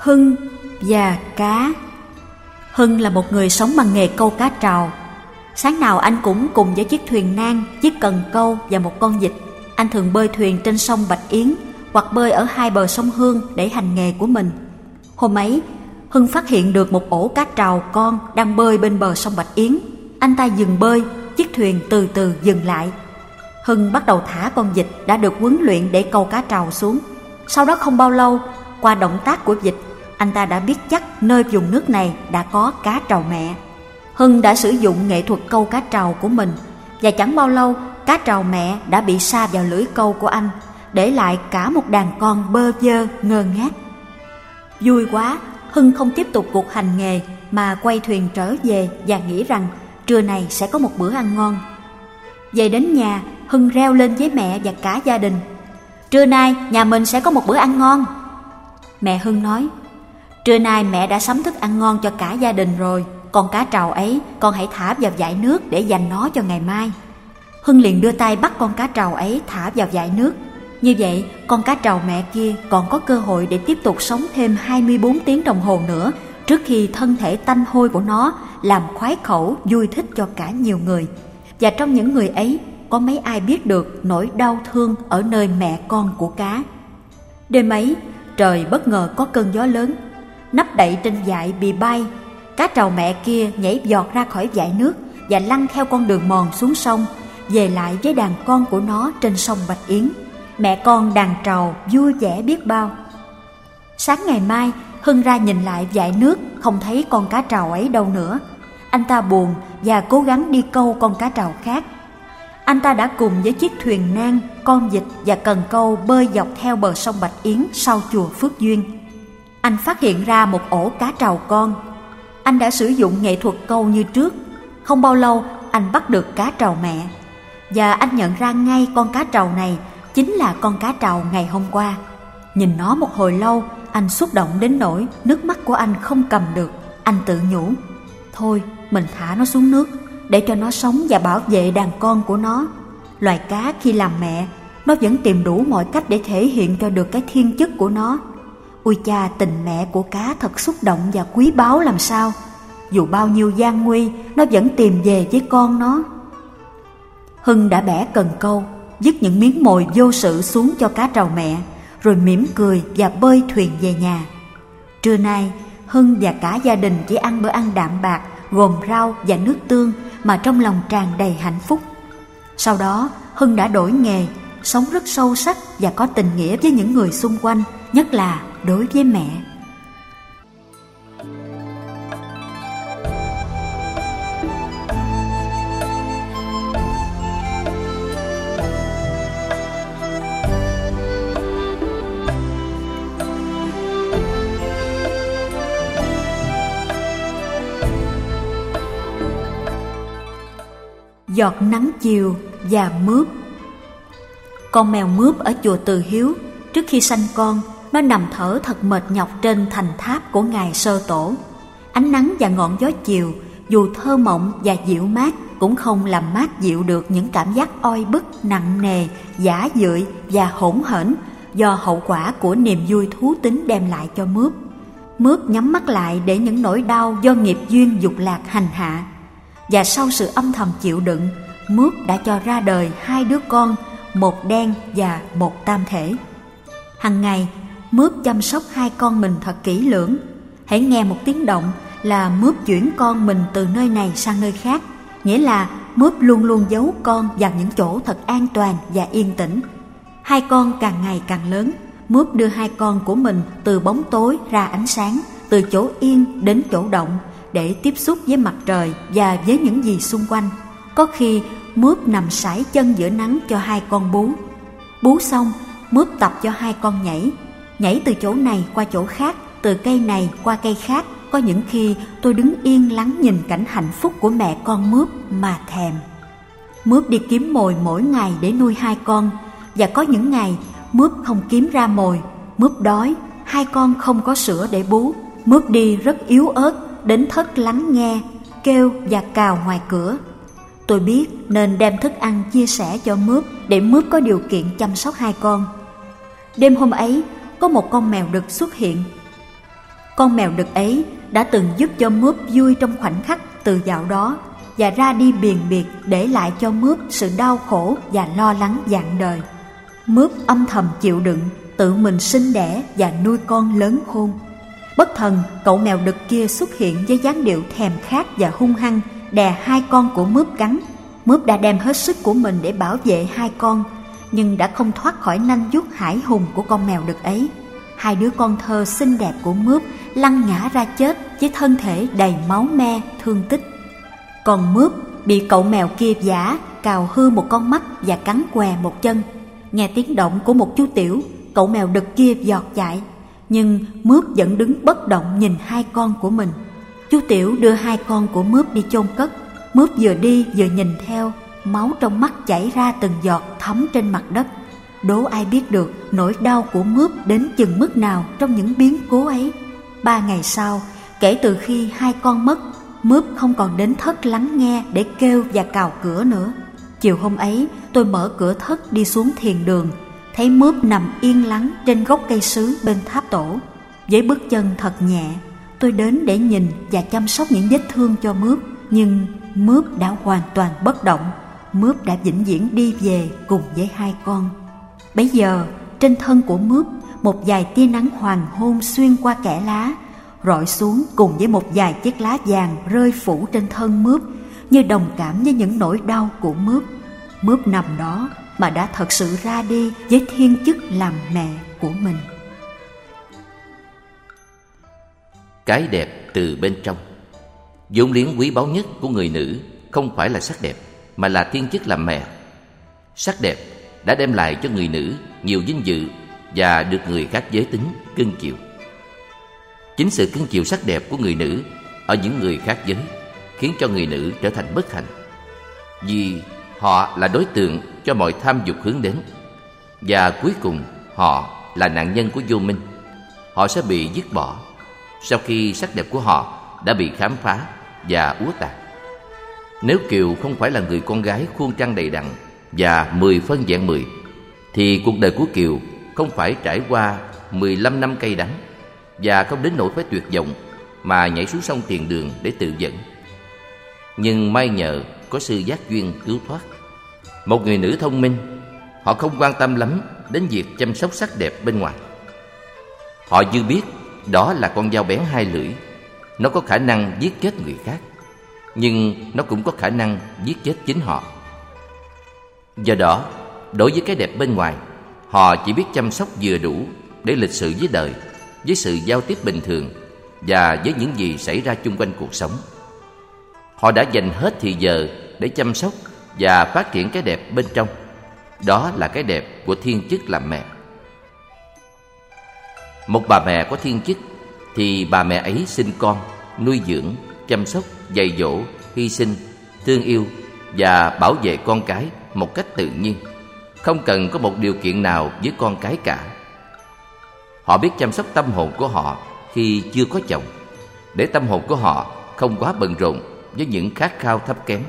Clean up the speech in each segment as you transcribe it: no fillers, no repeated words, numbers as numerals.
Hưng và cá. Hưng là một người sống bằng nghề câu cá trào. Sáng nào anh cũng cùng với chiếc thuyền nan, chiếc cần câu và một con vịt. Anh thường bơi thuyền trên sông Bạch Yến hoặc bơi ở hai bờ sông Hương để hành nghề của mình. Hôm ấy, Hưng phát hiện được một ổ cá trào con đang bơi bên bờ sông Bạch Yến. Anh ta dừng bơi, chiếc thuyền từ từ dừng lại. Hưng bắt đầu thả con vịt đã được huấn luyện để câu cá trào xuống. Sau đó không bao lâu, qua động tác của vịt, anh ta đã biết chắc nơi vùng nước này đã có cá trào mẹ. Hưng đã sử dụng nghệ thuật câu cá trào của mình, và chẳng bao lâu cá trào mẹ đã bị sa vào lưỡi câu của anh, để lại cả một đàn con bơ vơ ngơ ngác. Vui quá, Hưng không tiếp tục cuộc hành nghề mà quay thuyền trở về và nghĩ rằng trưa này sẽ có một bữa ăn ngon. Về đến nhà, Hưng reo lên với mẹ và cả gia đình: "Trưa nay nhà mình sẽ có một bữa ăn ngon." Mẹ Hưng nói: "Trưa nay mẹ đã sắm thức ăn ngon cho cả gia đình rồi. Con cá trào ấy con hãy thả vào dải nước để dành nó cho ngày mai." Hưng liền đưa tay bắt con cá trào ấy thả vào dải nước. Như vậy, con cá trào mẹ kia còn có cơ hội để tiếp tục sống thêm 24 tiếng đồng hồ nữa, trước khi thân thể tanh hôi của nó làm khoái khẩu vui thích cho cả nhiều người. Và trong những người ấy, có mấy ai biết được nỗi đau thương ở nơi mẹ con của cá. Đêm ấy, trời bất ngờ có cơn gió lớn, nắp đậy trên dải bị bay. Cá trào mẹ kia nhảy giọt ra khỏi dải nước và lăn theo con đường mòn xuống sông, về lại với đàn con của nó trên sông Bạch Yến. Mẹ con đàn trào vui vẻ biết bao. Sáng ngày mai, Hưng ra nhìn lại dải nước, không thấy con cá trào ấy đâu nữa. Anh ta buồn và cố gắng đi câu con cá trào khác. Anh ta đã cùng với chiếc thuyền nan, con vịt và cần câu bơi dọc theo bờ sông Bạch Yến sau chùa Phước Duyên. Anh phát hiện ra một ổ cá trào con. Anh đã sử dụng nghệ thuật câu như trước. Không bao lâu, anh bắt được cá trào mẹ. Và anh nhận ra ngay con cá trào này chính là con cá trào ngày hôm qua. Nhìn nó một hồi lâu, anh xúc động đến nỗi nước mắt của anh không cầm được. Anh tự nhủ: thôi mình thả nó xuống nước để cho nó sống và bảo vệ đàn con của nó. Loài cá khi làm mẹ, nó vẫn tìm đủ mọi cách để thể hiện cho được cái thiên chức của nó. Ôi cha, tình mẹ của cá thật xúc động và quý báu làm sao. Dù bao nhiêu gian nguy, nó vẫn tìm về với con nó. Hưng đã bẻ cần câu, dứt những miếng mồi vô sự xuống cho cá trào mẹ, rồi mỉm cười và bơi thuyền về nhà. Trưa nay, Hưng và cả gia đình chỉ ăn bữa ăn đạm bạc gồm rau và nước tương mà trong lòng tràn đầy hạnh phúc. Sau đó, Hưng đã đổi nghề, sống rất sâu sắc và có tình nghĩa với những người xung quanh, nhất là đối với mẹ. Giọt nắng chiều và mướp. Con mèo mướp ở chùa Từ Hiếu, trước khi sanh con, nó nằm thở thật mệt nhọc trên thành tháp của ngài Sơ Tổ. Ánh nắng và ngọn gió chiều, dù thơ mộng và dịu mát, cũng không làm mát dịu được những cảm giác oi bức, nặng nề, dã dợi và hỗn hển do hậu quả của niềm vui thú tính đem lại cho mướp. Mướp nhắm mắt lại để những nỗi đau do nghiệp duyên dục lạc hành hạ. Và sau sự âm thầm chịu đựng, mướp đã cho ra đời 2 đứa con, một đen và một tam thể. Hằng ngày, mướp chăm sóc 2 con mình thật kỹ lưỡng. Hãy nghe một tiếng động là mướp chuyển con mình từ nơi này sang nơi khác, nghĩa là mướp luôn luôn giấu con vào những chỗ thật an toàn và yên tĩnh. 2 con càng ngày càng lớn, mướp đưa 2 con của mình từ bóng tối ra ánh sáng, từ chỗ yên đến chỗ động, để tiếp xúc với mặt trời và với những gì xung quanh. Có khi mướp nằm sải chân giữa nắng cho 2 con bú. Bú xong, mướp tập cho 2 con nhảy từ chỗ này qua chỗ khác, từ cây này qua cây khác. Có những khi tôi đứng yên lắng nhìn cảnh hạnh phúc của mẹ con mướp mà thèm. Mướp đi kiếm mồi mỗi ngày để nuôi 2 con, và có những ngày mướp không kiếm ra mồi, mướp đói, 2 con không có sữa để bú. Mướp đi rất yếu ớt đến thất lắng nghe, kêu và cào ngoài cửa. Tôi biết nên đem thức ăn chia sẻ cho mướp để mướp có điều kiện chăm sóc 2 con. Đêm hôm ấy, có một con mèo đực xuất hiện. Con mèo đực ấy đã từng giúp cho Mướp vui trong khoảnh khắc từ dạo đó, và ra đi biền biệt để lại cho Mướp sự đau khổ và lo lắng vạn đời. Mướp âm thầm chịu đựng, tự mình sinh đẻ và nuôi con lớn khôn. Bất thần, cậu mèo đực kia xuất hiện với dáng điệu thèm khát và hung hăng, đè hai con của Mướp cắn. Mướp đã đem hết sức của mình để bảo vệ hai con, nhưng đã không thoát khỏi nanh vuốt hải hùng của con mèo đực ấy. Hai đứa con thơ xinh đẹp của Mướp lăn ngã ra chết với thân thể đầy máu me, thương tích. Còn Mướp bị cậu mèo kia vả, cào hư một con mắt và cắn què một chân. Nghe tiếng động của một chú tiểu, cậu mèo đực kia giọt chạy, nhưng Mướp vẫn đứng bất động nhìn hai con của mình. Chú tiểu đưa hai con của Mướp đi chôn cất. Mướp vừa đi vừa nhìn theo, máu trong mắt chảy ra từng giọt thấm trên mặt đất. Đố ai biết được nỗi đau của Mướp đến chừng mức nào trong những biến cố ấy. 3 ngày sau, kể từ khi hai con mất, Mướp không còn đến thất lắng nghe để kêu và cào cửa nữa. Chiều hôm ấy, tôi mở cửa thất đi xuống thiền đường, thấy Mướp nằm yên lắng trên gốc cây sứ bên tháp tổ. Với bước chân thật nhẹ, tôi đến để nhìn và chăm sóc những vết thương cho Mướp, nhưng Mướp đã hoàn toàn bất động. Mướp đã vĩnh viễn đi về cùng với hai con. Bấy giờ, trên thân của Mướp, một vài tia nắng hoàng hôn xuyên qua kẽ lá, rọi xuống cùng với một vài chiếc lá vàng rơi phủ trên thân Mướp, như đồng cảm với những nỗi đau của Mướp. Mướp nằm đó mà đã thật sự ra đi với thiên chức làm mẹ của mình. Cái đẹp từ bên trong. Vốn liếng quý báu nhất của người nữ không phải là sắc đẹp, mà là thiên chức làm mẹ. Sắc đẹp đã đem lại cho người nữ nhiều vinh dự và được người khác giới tính cưng chiều. Chính sự cưng chiều sắc đẹp của người nữ ở những người khác giới khiến cho người nữ trở thành bất hạnh, vì họ là đối tượng cho mọi tham dục hướng đến, và cuối cùng họ là nạn nhân của vô minh. Họ sẽ bị dứt bỏ sau khi sắc đẹp của họ đã bị khám phá và úa tàn. Nếu Kiều không phải là người con gái khuôn trăng đầy đặn và 10 phân vẹn 10, thì cuộc đời của Kiều không phải trải qua 15 năm cay đắng và không đến nỗi phải tuyệt vọng mà nhảy xuống sông Tiền Đường để tự dẫn. Nhưng may nhờ có sư giác duyên cứu thoát. Một người nữ thông minh, họ không quan tâm lắm đến việc chăm sóc sắc đẹp bên ngoài. Họ dư biết đó là con dao bén hai lưỡi. Nó có khả năng giết chết người khác, nhưng nó cũng có khả năng giết chết chính họ. Do đó, đối với cái đẹp bên ngoài, họ chỉ biết chăm sóc vừa đủ để lịch sự với đời, với sự giao tiếp bình thường và với những gì xảy ra chung quanh cuộc sống. Họ đã dành hết thì giờ để chăm sóc và phát triển cái đẹp bên trong. Đó là cái đẹp của thiên chức làm mẹ. Một bà mẹ có thiên chức thì bà mẹ ấy sinh con, nuôi dưỡng, chăm sóc, dạy dỗ, hy sinh, thương yêu và bảo vệ con cái một cách tự nhiên, không cần có một điều kiện nào với con cái cả. Họ biết chăm sóc tâm hồn của họ khi chưa có chồng, để tâm hồn của họ không quá bận rộn với những khát khao thấp kém.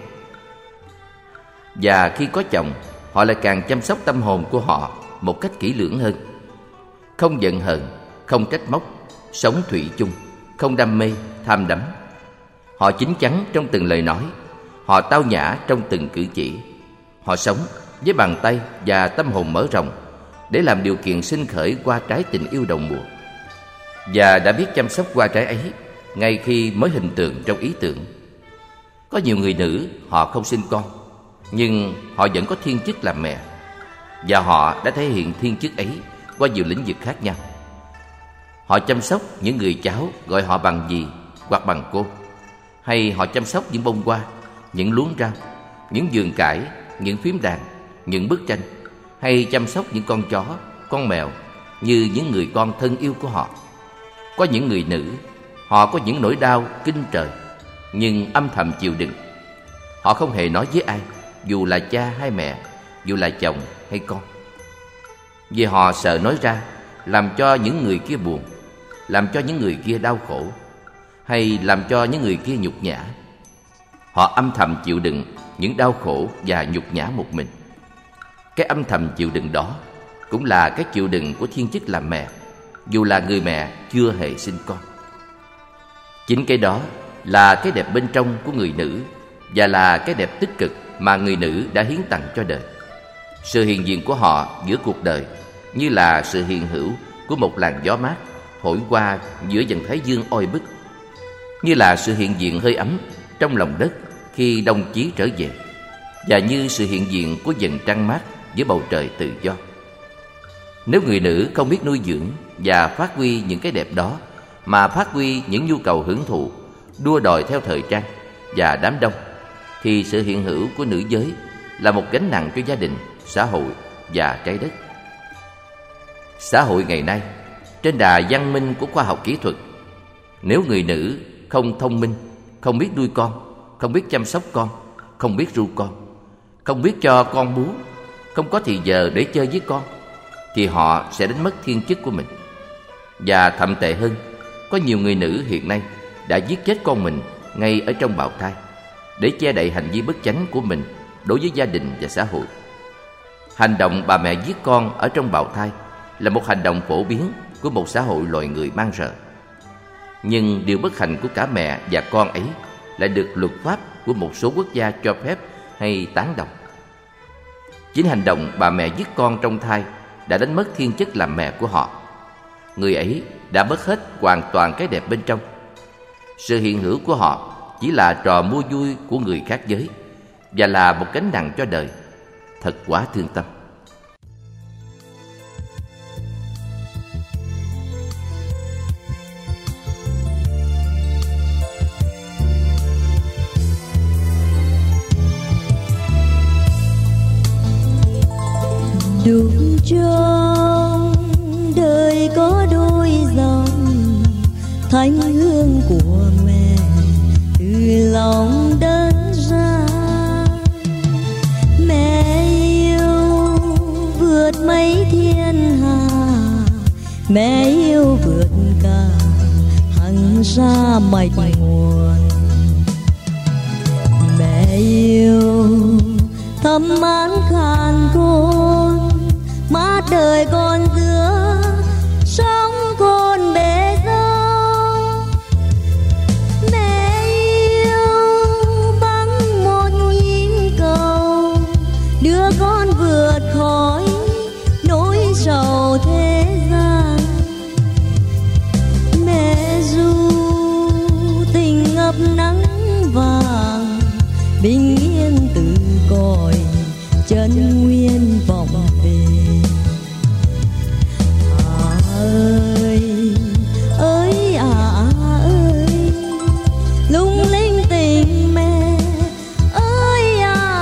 Và khi có chồng, họ lại càng chăm sóc tâm hồn của họ một cách kỹ lưỡng hơn. Không giận hờn, không trách móc, sống thủy chung, không đam mê, tham đắm. Họ chín chắn trong từng lời nói, họ tao nhã trong từng cử chỉ. Họ sống với bàn tay và tâm hồn mở rộng để làm điều kiện sinh khởi qua trái tình yêu đồng mùa. Và đã biết chăm sóc qua trái ấy ngay khi mới hình tượng trong ý tưởng. Có nhiều người nữ họ không sinh con, nhưng họ vẫn có thiên chức làm mẹ, và họ đã thể hiện thiên chức ấy qua nhiều lĩnh vực khác nhau. Họ chăm sóc những người cháu gọi họ bằng dì hoặc bằng cô, hay họ chăm sóc những bông hoa, những luống rau, những vườn cải, những phím đàn, những bức tranh, hay chăm sóc những con chó, con mèo như những người con thân yêu của họ. Có những người nữ, họ có những nỗi đau kinh trời, nhưng âm thầm chịu đựng. Họ không hề nói với ai, dù là cha hay mẹ, dù là chồng hay con, vì họ sợ nói ra làm cho những người kia buồn, làm cho những người kia đau khổ, hay làm cho những người kia nhục nhã. Họ âm thầm chịu đựng những đau khổ và nhục nhã một mình. Cái âm thầm chịu đựng đó cũng là cái chịu đựng của thiên chức làm mẹ, dù là người mẹ chưa hề sinh con. Chính cái đó là cái đẹp bên trong của người nữ, và là cái đẹp tích cực mà người nữ đã hiến tặng cho đời. Sự hiện diện của họ giữa cuộc đời như là sự hiện hữu của một làn gió mát thổi qua giữa dòng thái dương oi bức, như là sự hiện diện hơi ấm trong lòng đất khi đông chí trở về, và như sự hiện diện của vầng trăng mát giữa bầu trời tự do. Nếu người nữ không biết nuôi dưỡng và phát huy những cái đẹp đó, mà phát huy những nhu cầu hưởng thụ, đua đòi theo thời trang và đám đông, thì sự hiện hữu của nữ giới là một gánh nặng cho gia đình, xã hội và trái đất. Xã hội ngày nay, trên đà văn minh của khoa học kỹ thuật, nếu người nữ không thông minh, không biết nuôi con, không biết chăm sóc con, không biết ru con, không biết cho con bú, không có thì giờ để chơi với con, thì họ sẽ đánh mất thiên chức của mình. Và thậm tệ hơn, có nhiều người nữ hiện nay đã giết chết con mình ngay ở trong bào thai để che đậy hành vi bất chánh của mình đối với gia đình và xã hội. Hành động bà mẹ giết con ở trong bào thai là một hành động phổ biến của một xã hội loài người man rợ. Nhưng điều bất hạnh của cả mẹ và con ấy lại được luật pháp của một số quốc gia cho phép hay tán đồng. Chính hành động bà mẹ giết con trong thai đã đánh mất thiên chức làm mẹ của họ. Người ấy đã mất hết hoàn toàn cái đẹp bên trong. Sự hiện hữu của họ chỉ là trò mua vui của người khác giới và là một gánh nặng cho đời. Thật quá thương tâm. Đúng trong đời có đôi dòng thanh hương của mẹ từ lòng đất ra. Mẹ yêu vượt mấy thiên hà, mẹ yêu vượt cả hàng xa mạch nguồn. Mẹ yêu thắm mát khàn khôn, mát đời con giữa sóng cồn bể dâu. Mẹ yêu bằng một nhịp cầu đưa con vượt khỏi nỗi sầu thế gian. Mẹ ru tình ngập nắng vàng, bình yên từ cõi chân nguyên vọng về. Ơi ơi ơi, lung linh tình mẹ ơi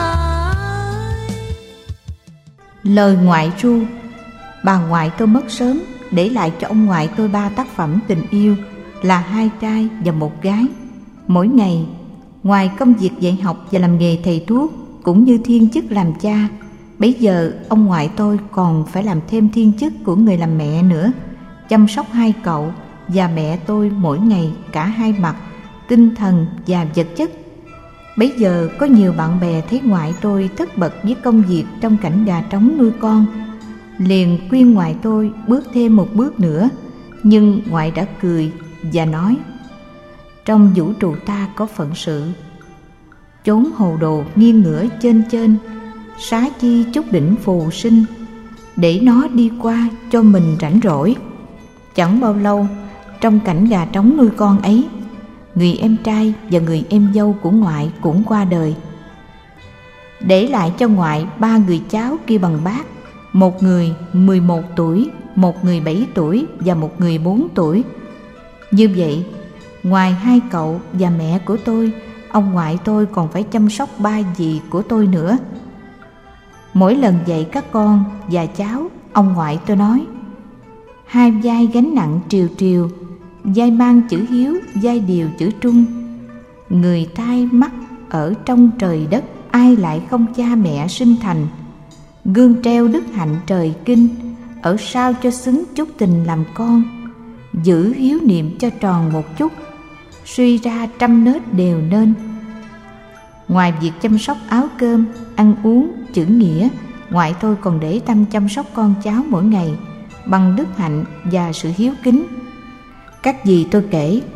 Lời ngoại ru. Bà ngoại tôi mất sớm, để lại cho ông ngoại tôi 3 tác phẩm tình yêu là 2 trai và 1 gái. Mỗi ngày, ngoài công việc dạy học và làm nghề thầy thuốc, cũng như thiên chức làm cha, bấy giờ ông ngoại tôi còn phải làm thêm thiên chức của người làm mẹ nữa, chăm sóc 2 cậu và mẹ tôi mỗi ngày cả 2 mặt, tinh thần và vật chất. Bấy giờ có nhiều bạn bè thấy ngoại tôi tất bật với công việc trong cảnh gà trống nuôi con, liền khuyên ngoại tôi bước thêm một bước nữa, nhưng ngoại đã cười và nói: trong vũ trụ ta có phận sự, chốn hồ đồ nghiêng ngửa trên trên, xá chi chút đỉnh phù sinh, để nó đi qua cho mình rảnh rỗi. Chẳng bao lâu, trong cảnh gà trống nuôi con ấy, người em trai và người em dâu của ngoại cũng qua đời, để lại cho ngoại 3 người cháu kia bằng bác, một người 11 tuổi, một người 7 tuổi và một người 4 tuổi. Như vậy, ngoài 2 cậu và mẹ của tôi, ông ngoại tôi còn phải chăm sóc 3 dì của tôi nữa. Mỗi lần dạy các con và cháu, ông ngoại tôi nói: 2 vai gánh nặng triều triều, vai mang chữ hiếu, vai điều chữ trung. Người tai mắt ở trong trời đất, ai lại không cha mẹ sinh thành. Gương treo đức hạnh trời kinh, ở sao cho xứng chút tình làm con. Giữ hiếu niệm cho tròn một chút, suy ra trăm nết đều nên. Ngoài việc chăm sóc áo cơm, ăn uống, chữ nghĩa, ngoại tôi còn để tâm chăm sóc con cháu mỗi ngày bằng đức hạnh và sự hiếu kính. Các dì tôi kể,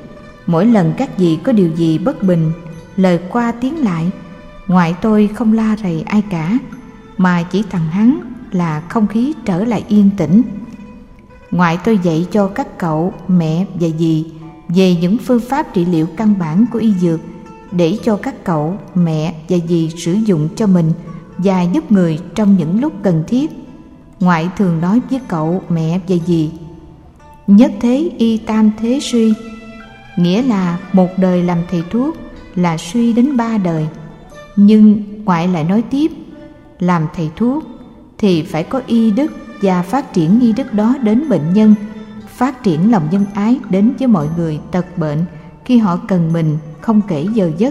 Mỗi lần các dì có điều gì bất bình, lời qua tiếng lại, ngoại tôi không la rầy ai cả, mà chỉ thằng hắn là không khí trở lại yên tĩnh. Ngoại tôi dạy cho các cậu, mẹ và dì về những phương pháp trị liệu căn bản của y dược, để cho các cậu, mẹ và dì sử dụng cho mình và giúp người trong những lúc cần thiết. Ngoại thường nói với cậu, mẹ và dì: nhất thế y tam thế suy, nghĩa là một đời làm thầy thuốc là suy đến 3 đời. Nhưng ngoại lại nói tiếp, làm thầy thuốc thì phải có y đức và phát triển y đức đó đến bệnh nhân, phát triển lòng nhân ái đến với mọi người tật bệnh khi họ cần mình, không kể giờ giấc.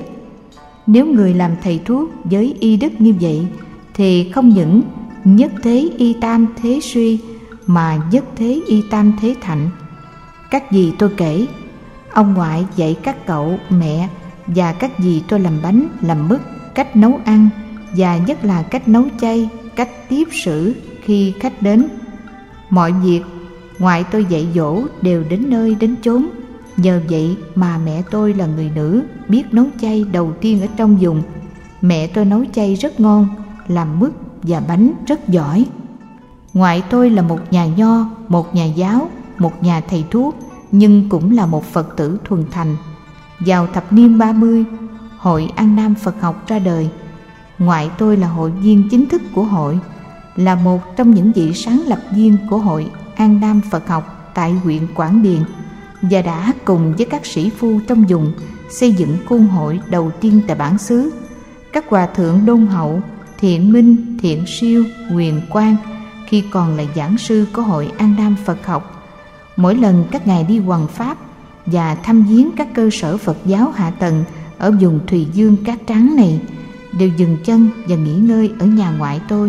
Nếu người làm thầy thuốc với y đức như vậy thì không những nhất thế y tam thế suy mà nhất thế y tam thế thạnh. Các dì tôi kể, ông ngoại dạy các cậu, mẹ và các dì tôi làm bánh, làm mứt, cách nấu ăn và nhất là cách nấu chay, cách tiếp xử khi khách đến. Mọi việc ngoại tôi dạy dỗ đều đến nơi đến chốn. Nhờ vậy mà mẹ tôi là người nữ biết nấu chay đầu tiên ở trong vùng. Mẹ tôi nấu chay rất ngon, làm mứt và bánh rất giỏi. Ngoại tôi là một nhà nho, một nhà giáo, một nhà thầy thuốc, nhưng cũng là một Phật tử thuần thành. Vào thập niên 30, Hội An Nam Phật học ra đời. Ngoại tôi là hội viên chính thức của hội, là một trong những vị sáng lập viên của Hội An Nam Phật học tại huyện Quảng Điền, và đã cùng với các sĩ phu trong vùng xây dựng cung hội đầu tiên tại bản xứ. Các hòa thượng Đôn Hậu, Thiện Minh, Thiện Siêu, Huyền Quang khi còn là giảng sư của Hội An Nam Phật học, mỗi lần các ngài đi hoằng pháp và thăm viếng các cơ sở Phật giáo hạ tầng ở vùng Thùy Dương Cát Trắng này, đều dừng chân và nghỉ ngơi ở nhà ngoại tôi.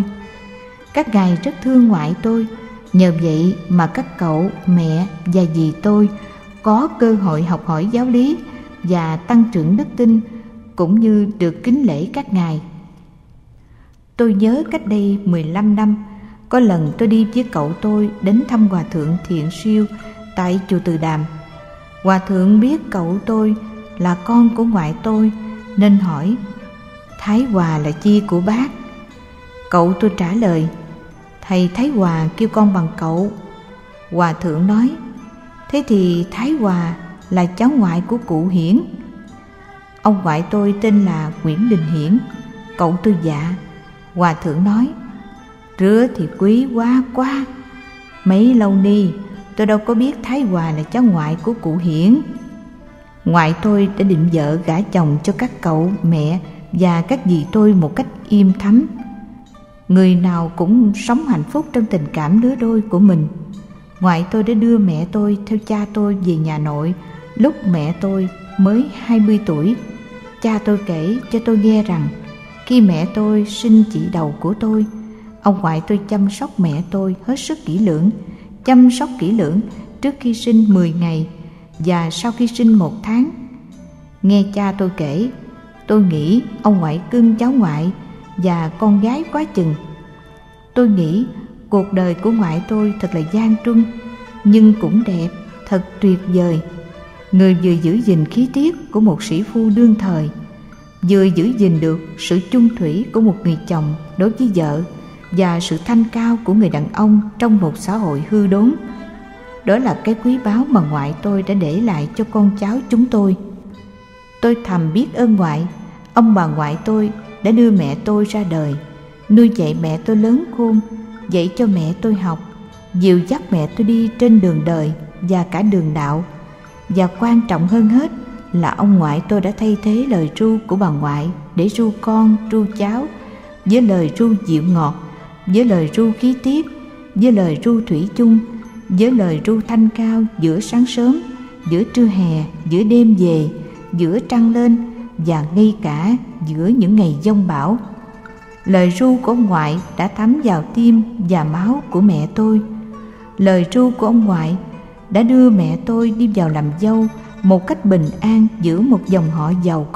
Các ngài rất thương ngoại tôi, nhờ vậy mà các cậu, mẹ và dì tôi có cơ hội học hỏi giáo lý và tăng trưởng đức tin, cũng như được kính lễ các ngài. Tôi nhớ cách đây 15 năm, có lần tôi đi với cậu tôi đến thăm Hòa thượng Thiện Siêu tại chùa Từ Đàm. Hòa thượng biết cậu tôi là con của ngoại tôi nên hỏi: Thái Hòa là chi của bác? Cậu tôi trả lời: thầy Thái Hòa kêu con bằng cậu. Hòa thượng nói: thế thì Thái Hòa là cháu ngoại của cụ Hiển. Ông ngoại tôi tên là Nguyễn Đình Hiển. Cậu tôi dạ. Hòa thượng nói: rứa thì quý quá quá, mấy lâu ni tôi đâu có biết Thái Hòa là cháu ngoại của cụ Hiển. Ngoại tôi đã định vợ gả chồng cho các cậu, mẹ và các dì tôi một cách im thấm. Người nào cũng sống hạnh phúc trong tình cảm lứa đôi của mình. Ngoại tôi đã đưa mẹ tôi theo cha tôi về nhà nội lúc mẹ tôi mới 20 tuổi. Cha tôi kể cho tôi nghe rằng khi mẹ tôi sinh chị đầu của tôi, ông ngoại tôi chăm sóc mẹ tôi hết sức kỹ lưỡng, chăm sóc kỹ lưỡng trước khi sinh 10 ngày và sau khi sinh 1 tháng. Nghe cha tôi kể, tôi nghĩ ông ngoại cưng cháu ngoại và con gái quá chừng. Tôi nghĩ cuộc đời của ngoại tôi thật là gian truân, nhưng cũng đẹp, thật tuyệt vời. Người vừa giữ gìn khí tiết của một sĩ phu đương thời, vừa giữ gìn được sự chung thủy của một người chồng đối với vợ và sự thanh cao của người đàn ông trong một xã hội hư đốn. Đó là cái quý báu mà ngoại tôi đã để lại cho con cháu chúng tôi. Tôi thầm biết ơn ngoại. Ông bà ngoại tôi đã đưa mẹ tôi ra đời, nuôi dạy mẹ tôi lớn khôn, dạy cho mẹ tôi học, dìu dắt mẹ tôi đi trên đường đời và cả đường đạo. Và quan trọng hơn hết là ông ngoại tôi đã thay thế lời ru của bà ngoại để ru con, ru cháu, với lời ru dịu ngọt, với lời ru khí tiết, với lời ru thủy chung, với lời ru thanh cao giữa sáng sớm, giữa trưa hè, giữa đêm về, giữa trăng lên và ngay cả giữa những ngày giông bão. Lời ru của ông ngoại đã thấm vào tim và máu của mẹ tôi. Lời ru của ông ngoại đã đưa mẹ tôi đi vào làm dâu một cách bình an giữa một dòng họ giàu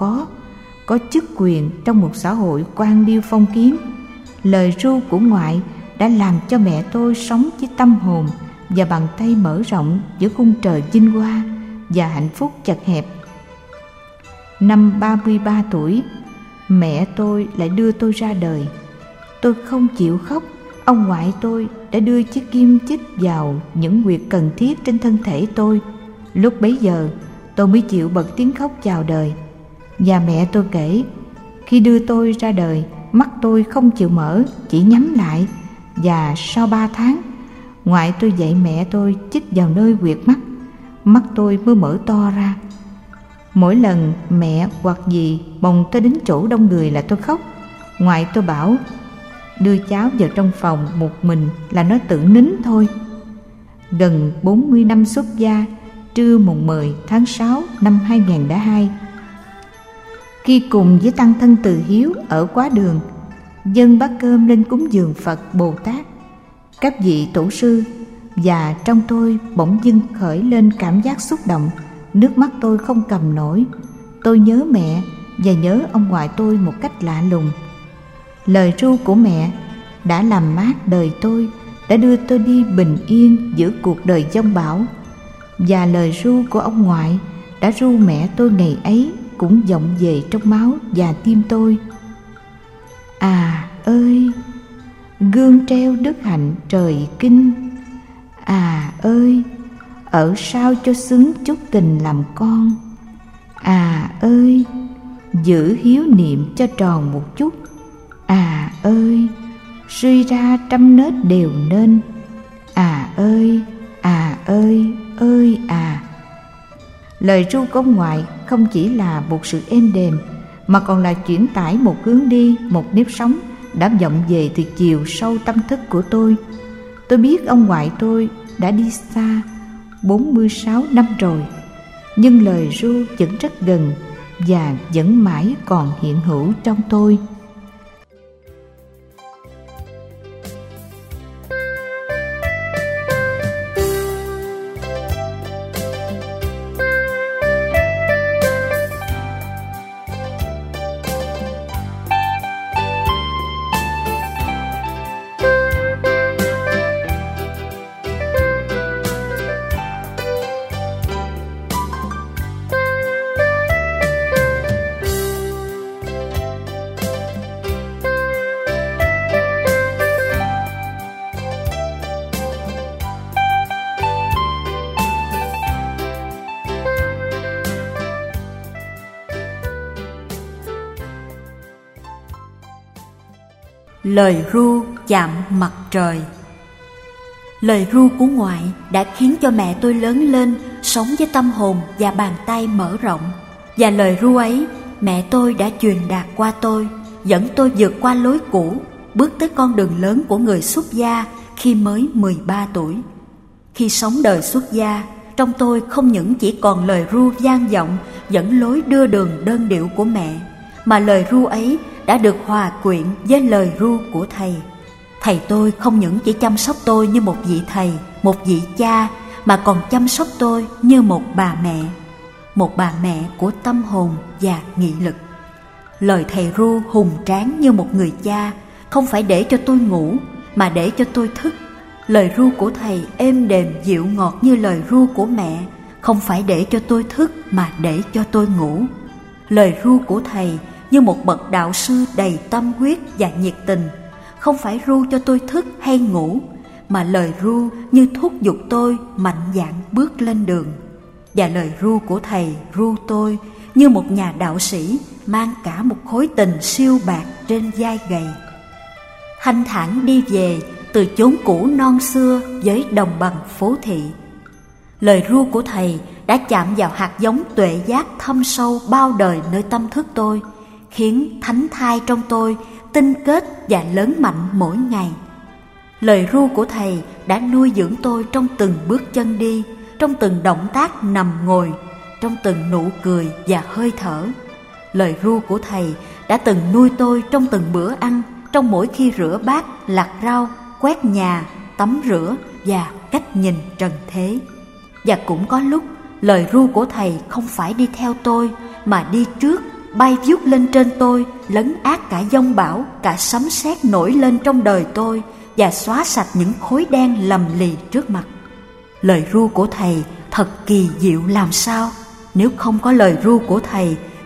có chức quyền trong một xã hội quan liêu phong kiến. Lời ru của ngoại đã làm cho mẹ tôi sống với tâm hồn và bàn tay mở rộng giữa khung trời vinh hoa và hạnh phúc chật hẹp Năm 33 tuổi, mẹ tôi lại đưa tôi ra đời. Tôi không chịu khóc. Ông ngoại tôi đã đưa chiếc kim chích vào những huyệt cần thiết trên thân thể tôi. Lúc bấy giờ tôi mới chịu bật tiếng khóc chào đời. Và mẹ tôi kể, khi đưa tôi ra đời, mắt tôi không chịu mở, chỉ nhắm lại. Và sau 3 tháng, ngoại tôi dạy mẹ tôi chích vào nơi huyệt mắt, mắt tôi mới mở to ra. Mỗi lần mẹ hoặc dì bồng tôi đến chỗ đông người là tôi khóc. Ngoại tôi bảo đưa cháu vào trong phòng một mình là nó tự nín thôi. Gần 40 năm xuất gia, trưa mùng 10 tháng 6 năm 2002, khi cùng với tăng thân Từ Hiếu ở Quá Đường dâng bát cơm lên cúng dường Phật Bồ Tát, các vị tổ sư, và trong tôi bỗng dưng khởi lên cảm giác xúc động. Nước mắt tôi không cầm nổi. Tôi nhớ mẹ và nhớ ông ngoại tôi một cách lạ lùng. Lời ru của mẹ đã làm mát đời tôi, đã đưa tôi đi bình yên giữa cuộc đời giông bão. Và lời ru của ông ngoại đã ru mẹ tôi ngày ấy cũng vọng về trong máu và tim tôi. À ơi, gương treo đức hạnh trời kinh. À ơi, ở sao cho xứng chút tình làm con. À ơi, giữ hiếu niệm cho tròn một chút. À ơi, suy ra trăm nết đều nên. À ơi, à ơi, ơi à. Lời ru của ông ngoại không chỉ là một sự êm đềm, mà còn là chuyển tải một hướng đi, một nếp sống đã vọng về từ chiều sâu tâm thức của tôi. Tôi biết ông ngoại tôi đã đi xa 46 năm rồi, nhưng lời ru vẫn rất gần và vẫn mãi còn hiện hữu trong tôi. Lời ru chạm mặt trời. Lời ru của ngoại đã khiến cho mẹ tôi lớn lên, sống với tâm hồn và bàn tay mở rộng. Và lời ru ấy, mẹ tôi đã truyền đạt qua tôi, dẫn tôi vượt qua lối cũ, bước tới con đường lớn của người xuất gia khi mới 13 tuổi. Khi sống đời xuất gia, trong tôi không những chỉ còn lời ru vang vọng dẫn lối đưa đường đơn điệu của mẹ, mà lời ru ấy đã được hòa quyện với lời ru của thầy. Thầy tôi không những chỉ chăm sóc tôi như một vị thầy, một vị cha, mà còn chăm sóc tôi như một bà mẹ của tâm hồn và nghị lực. Lời thầy ru hùng tráng như một người cha, không phải để cho tôi ngủ, mà để cho tôi thức. Lời ru của thầy êm đềm dịu ngọt như lời ru của mẹ, không phải để cho tôi thức, mà để cho tôi ngủ. Lời ru của thầy như một bậc đạo sư đầy tâm huyết và nhiệt tình, không phải ru cho tôi thức hay ngủ, mà lời ru như thúc giục tôi mạnh dạn bước lên đường. Và lời ru của thầy ru tôi như một nhà đạo sĩ mang cả một khối tình siêu bạc trên vai gầy. Thanh thản đi về từ chốn cũ non xưa với đồng bằng phố thị. Lời ru của thầy đã chạm vào hạt giống tuệ giác thâm sâu bao đời nơi tâm thức tôi, khiến thánh thai trong tôi tinh kết và lớn mạnh mỗi ngày. Lời ru của thầy đã nuôi dưỡng tôi trong từng bước chân đi, trong từng động tác nằm ngồi, trong từng nụ cười và hơi thở. Lời ru của thầy đã từng nuôi tôi trong từng bữa ăn, trong mỗi khi rửa bát, lặt rau, quét nhà, tắm rửa và cách nhìn trần thế. Và cũng có lúc lời ru của thầy không phải đi theo tôi, mà đi trước, bay vút lên trên tôi, lấn át cả giông bão, cả sấm sét nổi lên trong đời tôi và xóa sạch những khối đen lầm lì trước mặt. Lời ru của thầy thật kỳ diệu làm sao. Nếu không có lời ru của thầy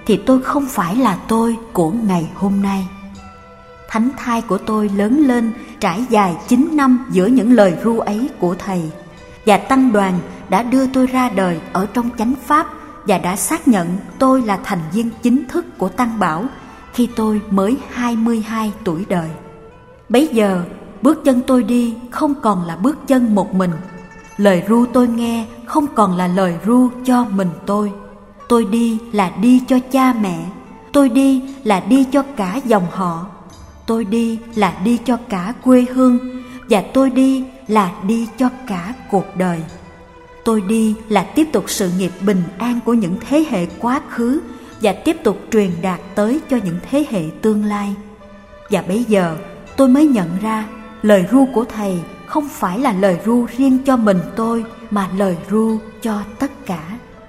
thì tôi không phải là tôi của ngày hôm nay. Thánh thai của tôi lớn lên trải dài 9 năm giữa những lời ru ấy của Thầy, và tăng đoàn đã đưa tôi ra đời ở trong chánh pháp và đã xác nhận tôi là thành viên chính thức của Tăng Bảo khi tôi mới 22 tuổi đời. Bấy giờ, bước chân tôi đi không còn là bước chân một mình. Lời ru tôi nghe không còn là lời ru cho mình tôi. Tôi đi là đi cho cha mẹ. Tôi đi là đi cho cả dòng họ. Tôi đi là đi cho cả quê hương. Và tôi đi là đi cho cả cuộc đời. Tôi đi là tiếp tục sự nghiệp bình an của những thế hệ quá khứ và tiếp tục truyền đạt tới cho những thế hệ tương lai. Và bây giờ tôi mới nhận ra lời ru của Thầy không phải là lời ru riêng cho mình tôi, mà lời ru cho tất cả.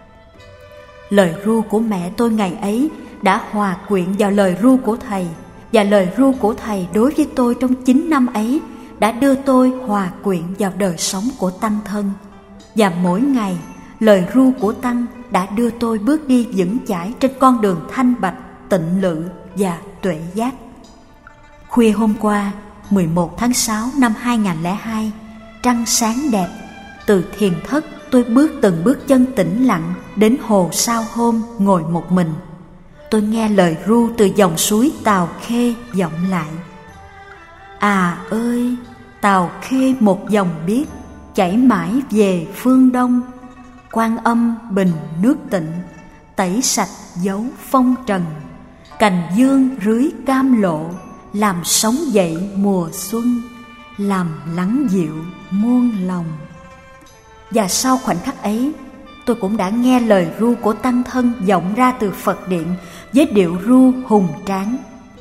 Lời ru của mẹ tôi ngày ấy đã hòa quyện vào lời ru của Thầy, và lời ru của Thầy đối với tôi trong 9 năm ấy đã đưa tôi hòa quyện vào đời sống của Tăng thân. Và mỗi ngày, lời ru của Tăng đã đưa tôi bước đi vững chãi trên con đường thanh bạch, tịnh lự và tuệ giác. Khuya hôm qua, 11 tháng 6 năm 2002, trăng sáng đẹp. Từ thiền thất tôi bước từng bước chân tĩnh lặng đến hồ sao hôm ngồi một mình. Tôi nghe lời ru từ dòng suối Tào Khê vọng lại. À ơi, Tào Khê một dòng biếc chảy mãi về phương đông. Quan Âm bình nước tịnh, tẩy sạch dấu phong trần. Cành dương rưới cam lộ, làm sống dậy mùa xuân, làm lắng dịu muôn lòng. Và sau khoảnh khắc ấy, tôi cũng đã nghe lời ru của Tăng thân vọng ra từ Phật điện với điệu ru hùng tráng.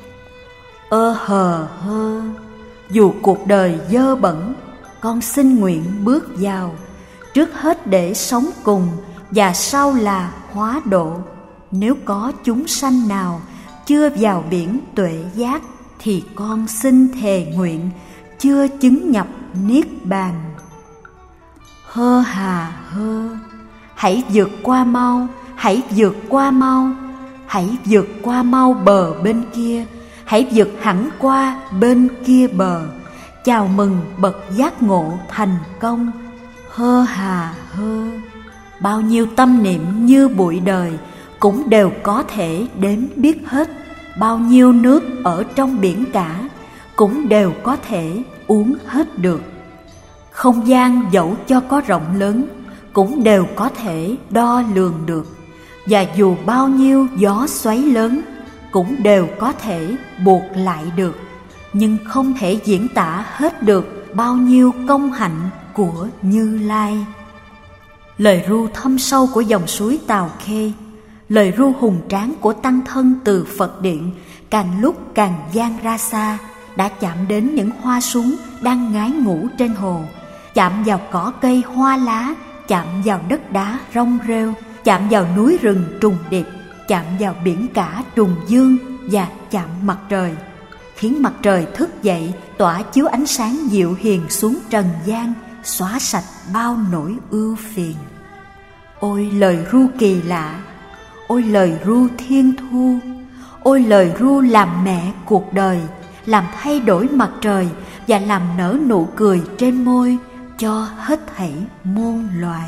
Hờ hơ, dù cuộc đời dơ bẩn, con xin nguyện bước vào, trước hết để sống cùng và sau là hóa độ. Nếu có chúng sanh nào chưa vào biển tuệ giác, thì con xin thề nguyện chưa chứng nhập niết bàn. Hơ hà hơ, hãy vượt qua mau, hãy vượt qua mau, hãy vượt qua mau bờ bên kia, hãy vượt hẳn qua bên kia bờ. Chào mừng bậc giác ngộ thành công. Hơ hà hơ, bao nhiêu tâm niệm như bụi đời cũng đều có thể đếm biết hết. Bao nhiêu nước ở trong biển cả cũng đều có thể uống hết được. Không gian dẫu cho có rộng lớn cũng đều có thể đo lường được. Và dù bao nhiêu gió xoáy lớn cũng đều có thể buộc lại được. Nhưng không thể diễn tả hết được bao nhiêu công hạnh của Như Lai. Lời ru thâm sâu của dòng suối Tào Khê, lời ru hùng tráng của Tăng thân từ Phật điện càng lúc càng vang ra xa, đã chạm đến những hoa súng đang ngái ngủ trên hồ, chạm vào cỏ cây hoa lá, chạm vào đất đá rong rêu, chạm vào núi rừng trùng điệp, chạm vào biển cả trùng dương và chạm mặt trời, khiến mặt trời thức dậy tỏa chiếu ánh sáng dịu hiền xuống trần gian, xóa sạch bao nỗi ưu phiền. Ôi lời ru kỳ lạ, ôi lời ru thiên thu, ôi lời ru làm mẹ cuộc đời, làm thay đổi mặt trời và làm nở nụ cười trên môi cho hết thảy muôn loài.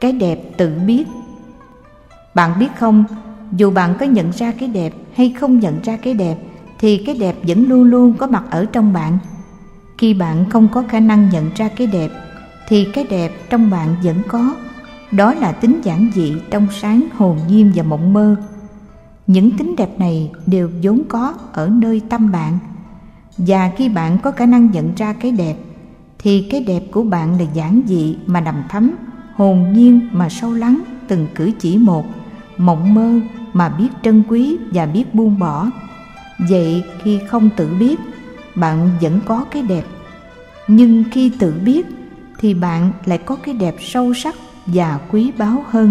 Cái đẹp tự biết. Bạn biết không, dù bạn có nhận ra cái đẹp hay không nhận ra cái đẹp, thì cái đẹp vẫn luôn luôn có mặt ở trong bạn. Khi bạn không có khả năng nhận ra cái đẹp, thì cái đẹp trong bạn vẫn có. Đó là tính giản dị, trong sáng, hồn nhiên và mộng mơ. Những tính đẹp này đều vốn có ở nơi tâm bạn. Và khi bạn có khả năng nhận ra cái đẹp, thì cái đẹp của bạn là giản dị mà đằm thắm, hồn nhiên mà sâu lắng, từng cử chỉ một, mộng mơ mà biết trân quý và biết buông bỏ. Vậy khi không tự biết, bạn vẫn có cái đẹp. Nhưng khi tự biết, thì bạn lại có cái đẹp sâu sắc và quý báu hơn.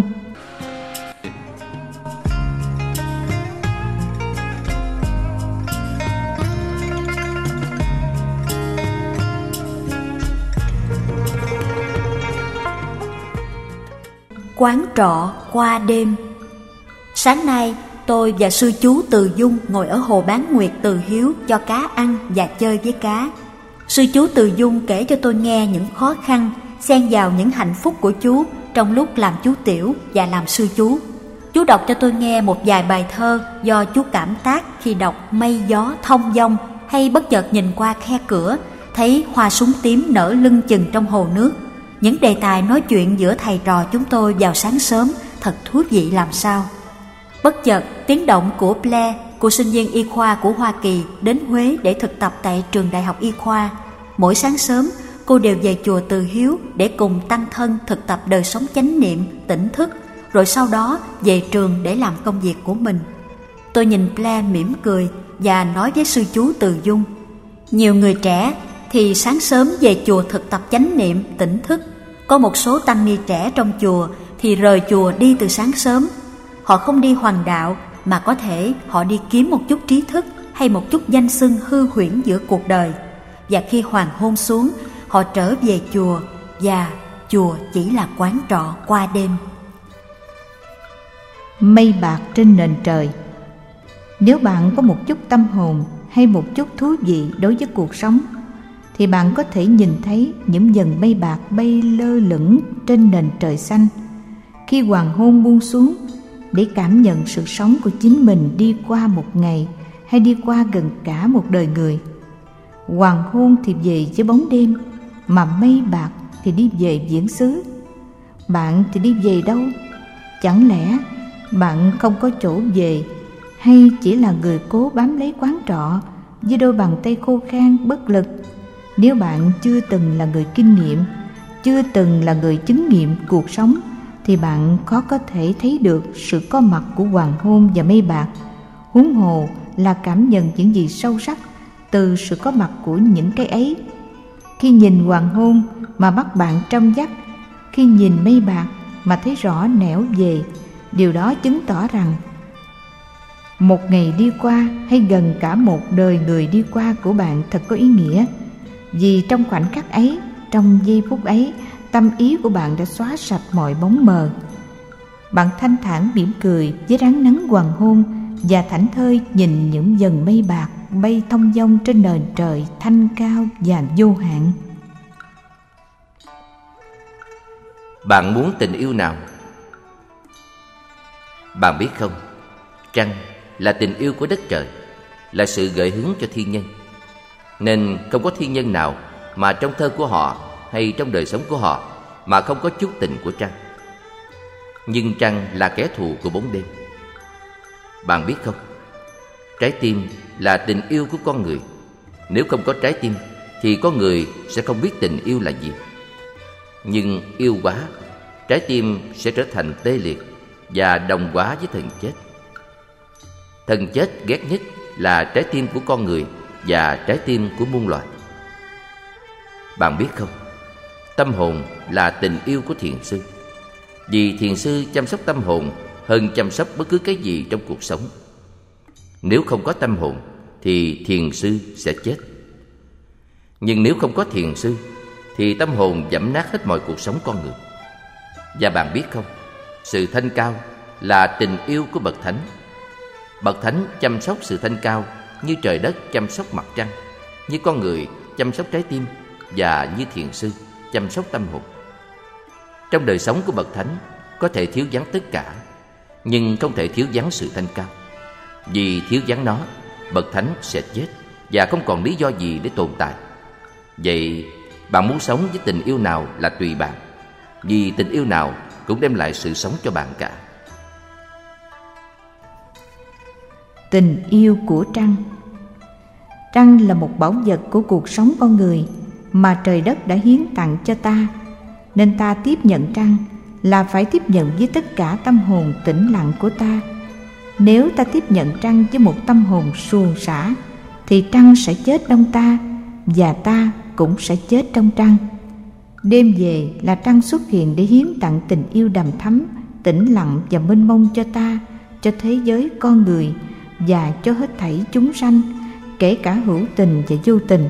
Quán trọ qua đêm. Sáng nay tôi và sư chú Từ Dung ngồi ở hồ Bán Nguyệt Từ Hiếu cho cá ăn và chơi với cá. Sư chú Từ Dung kể cho tôi nghe những khó khăn xen vào những hạnh phúc của chú trong lúc làm chú tiểu và làm sư chú. Chú đọc cho tôi nghe một vài bài thơ do chú cảm tác khi đọc Mây gió thông dong, hay bất chợt nhìn qua khe cửa thấy hoa súng tím nở lưng chừng trong hồ nước. Những đề tài nói chuyện giữa thầy trò chúng tôi vào sáng sớm thật thú vị làm sao. Bất chợt tiếng động của Blair, của sinh viên y khoa của Hoa Kỳ, đến Huế để thực tập tại trường đại học y khoa. Mỗi sáng sớm cô đều về chùa Từ Hiếu để cùng tăng thân thực tập đời sống chánh niệm, tỉnh thức, rồi sau đó về trường để làm công việc của mình. Tôi nhìn Blair mỉm cười và nói với sư chú Từ Dung: nhiều người trẻ thì sáng sớm về chùa thực tập chánh niệm, tỉnh thức. Có một số tăng ni trẻ trong chùa thì rời chùa đi từ sáng sớm. Họ không đi hoằng đạo, mà có thể họ đi kiếm một chút trí thức hay một chút danh xưng hư huyễn giữa cuộc đời. Và khi hoàng hôn xuống, họ trở về chùa, và chùa chỉ là quán trọ qua đêm. Mây bạc trên nền trời. Nếu bạn có một chút tâm hồn hay một chút thú vị đối với cuộc sống, thì bạn có thể nhìn thấy những dần mây bạc bay lơ lửng trên nền trời xanh. Khi hoàng hôn buông xuống, để cảm nhận sự sống của chính mình đi qua một ngày hay đi qua gần cả một đời người. Hoàng hôn thì về với bóng đêm, mà mây bạc thì đi về viễn xứ. Bạn thì đi về đâu? Chẳng lẽ bạn không có chỗ về, hay chỉ là người cố bám lấy quán trọ với đôi bàn tay khô khan bất lực? Nếu bạn chưa từng là người kinh nghiệm, chưa từng là người chứng nghiệm cuộc sống, thì bạn khó có thể thấy được sự có mặt của hoàng hôn và mây bạc, huống hồ là cảm nhận những gì sâu sắc từ sự có mặt của những cái ấy. Khi nhìn hoàng hôn mà mắt bạn trong vắt, khi nhìn mây bạc mà thấy rõ nẻo về, điều đó chứng tỏ rằng một ngày đi qua hay gần cả một đời người đi qua của bạn thật có ý nghĩa. Vì trong khoảnh khắc ấy, trong giây phút ấy, tâm ý của bạn đã xóa sạch mọi bóng mờ. Bạn thanh thản mỉm cười với ánh nắng hoàng hôn và thảnh thơi nhìn những dần mây bạc bay thông dong trên nền trời thanh cao và vô hạn. Bạn muốn tình yêu nào? Bạn biết không, trăng là tình yêu của đất trời, là sự gợi hướng cho thiên nhân. Nên không có thiên nhân nào mà trong thơ của họ hay trong đời sống của họ mà không có chút tình của trăng. Nhưng trăng là kẻ thù của bóng đêm. Bạn biết không, trái tim là tình yêu của con người. Nếu không có trái tim thì con người sẽ không biết tình yêu là gì. Nhưng yêu quá, trái tim sẽ trở thành tê liệt và đồng hóa với thần chết. Thần chết ghét nhất là trái tim của con người và trái tim của muôn loài. Bạn biết không, tâm hồn là tình yêu của thiền sư. Vì thiền sư chăm sóc tâm hồn hơn chăm sóc bất cứ cái gì trong cuộc sống. Nếu không có tâm hồn thì thiền sư sẽ chết. Nhưng nếu không có thiền sư thì tâm hồn dẫm nát hết mọi cuộc sống con người. Và bạn biết không, sự thanh cao là tình yêu của bậc thánh. Bậc thánh chăm sóc sự thanh cao như trời đất chăm sóc mặt trăng, như con người chăm sóc trái tim, và như thiền sư chăm sóc tâm hồn. Trong đời sống của bậc thánh có thể thiếu vắng tất cả, nhưng không thể thiếu vắng sự thanh cao. Vì thiếu vắng nó, bậc thánh sẽ chết và không còn lý do gì để tồn tại. Vậy bạn muốn sống với tình yêu nào là tùy bạn, vì tình yêu nào cũng đem lại sự sống cho bạn cả. Tình yêu của trăng. Trăng là một bảo vật của cuộc sống con người mà trời đất đã hiến tặng cho ta, nên ta tiếp nhận trăng là phải tiếp nhận với tất cả tâm hồn tĩnh lặng của ta. Nếu ta tiếp nhận trăng với một tâm hồn suồng sã thì trăng sẽ chết trong ta và ta cũng sẽ chết trong trăng. Đêm về là trăng xuất hiện để hiến tặng tình yêu đầm thắm, tĩnh lặng và mênh mông cho ta, cho thế giới con người và cho hết thảy chúng sanh, kể cả hữu tình và vô tình.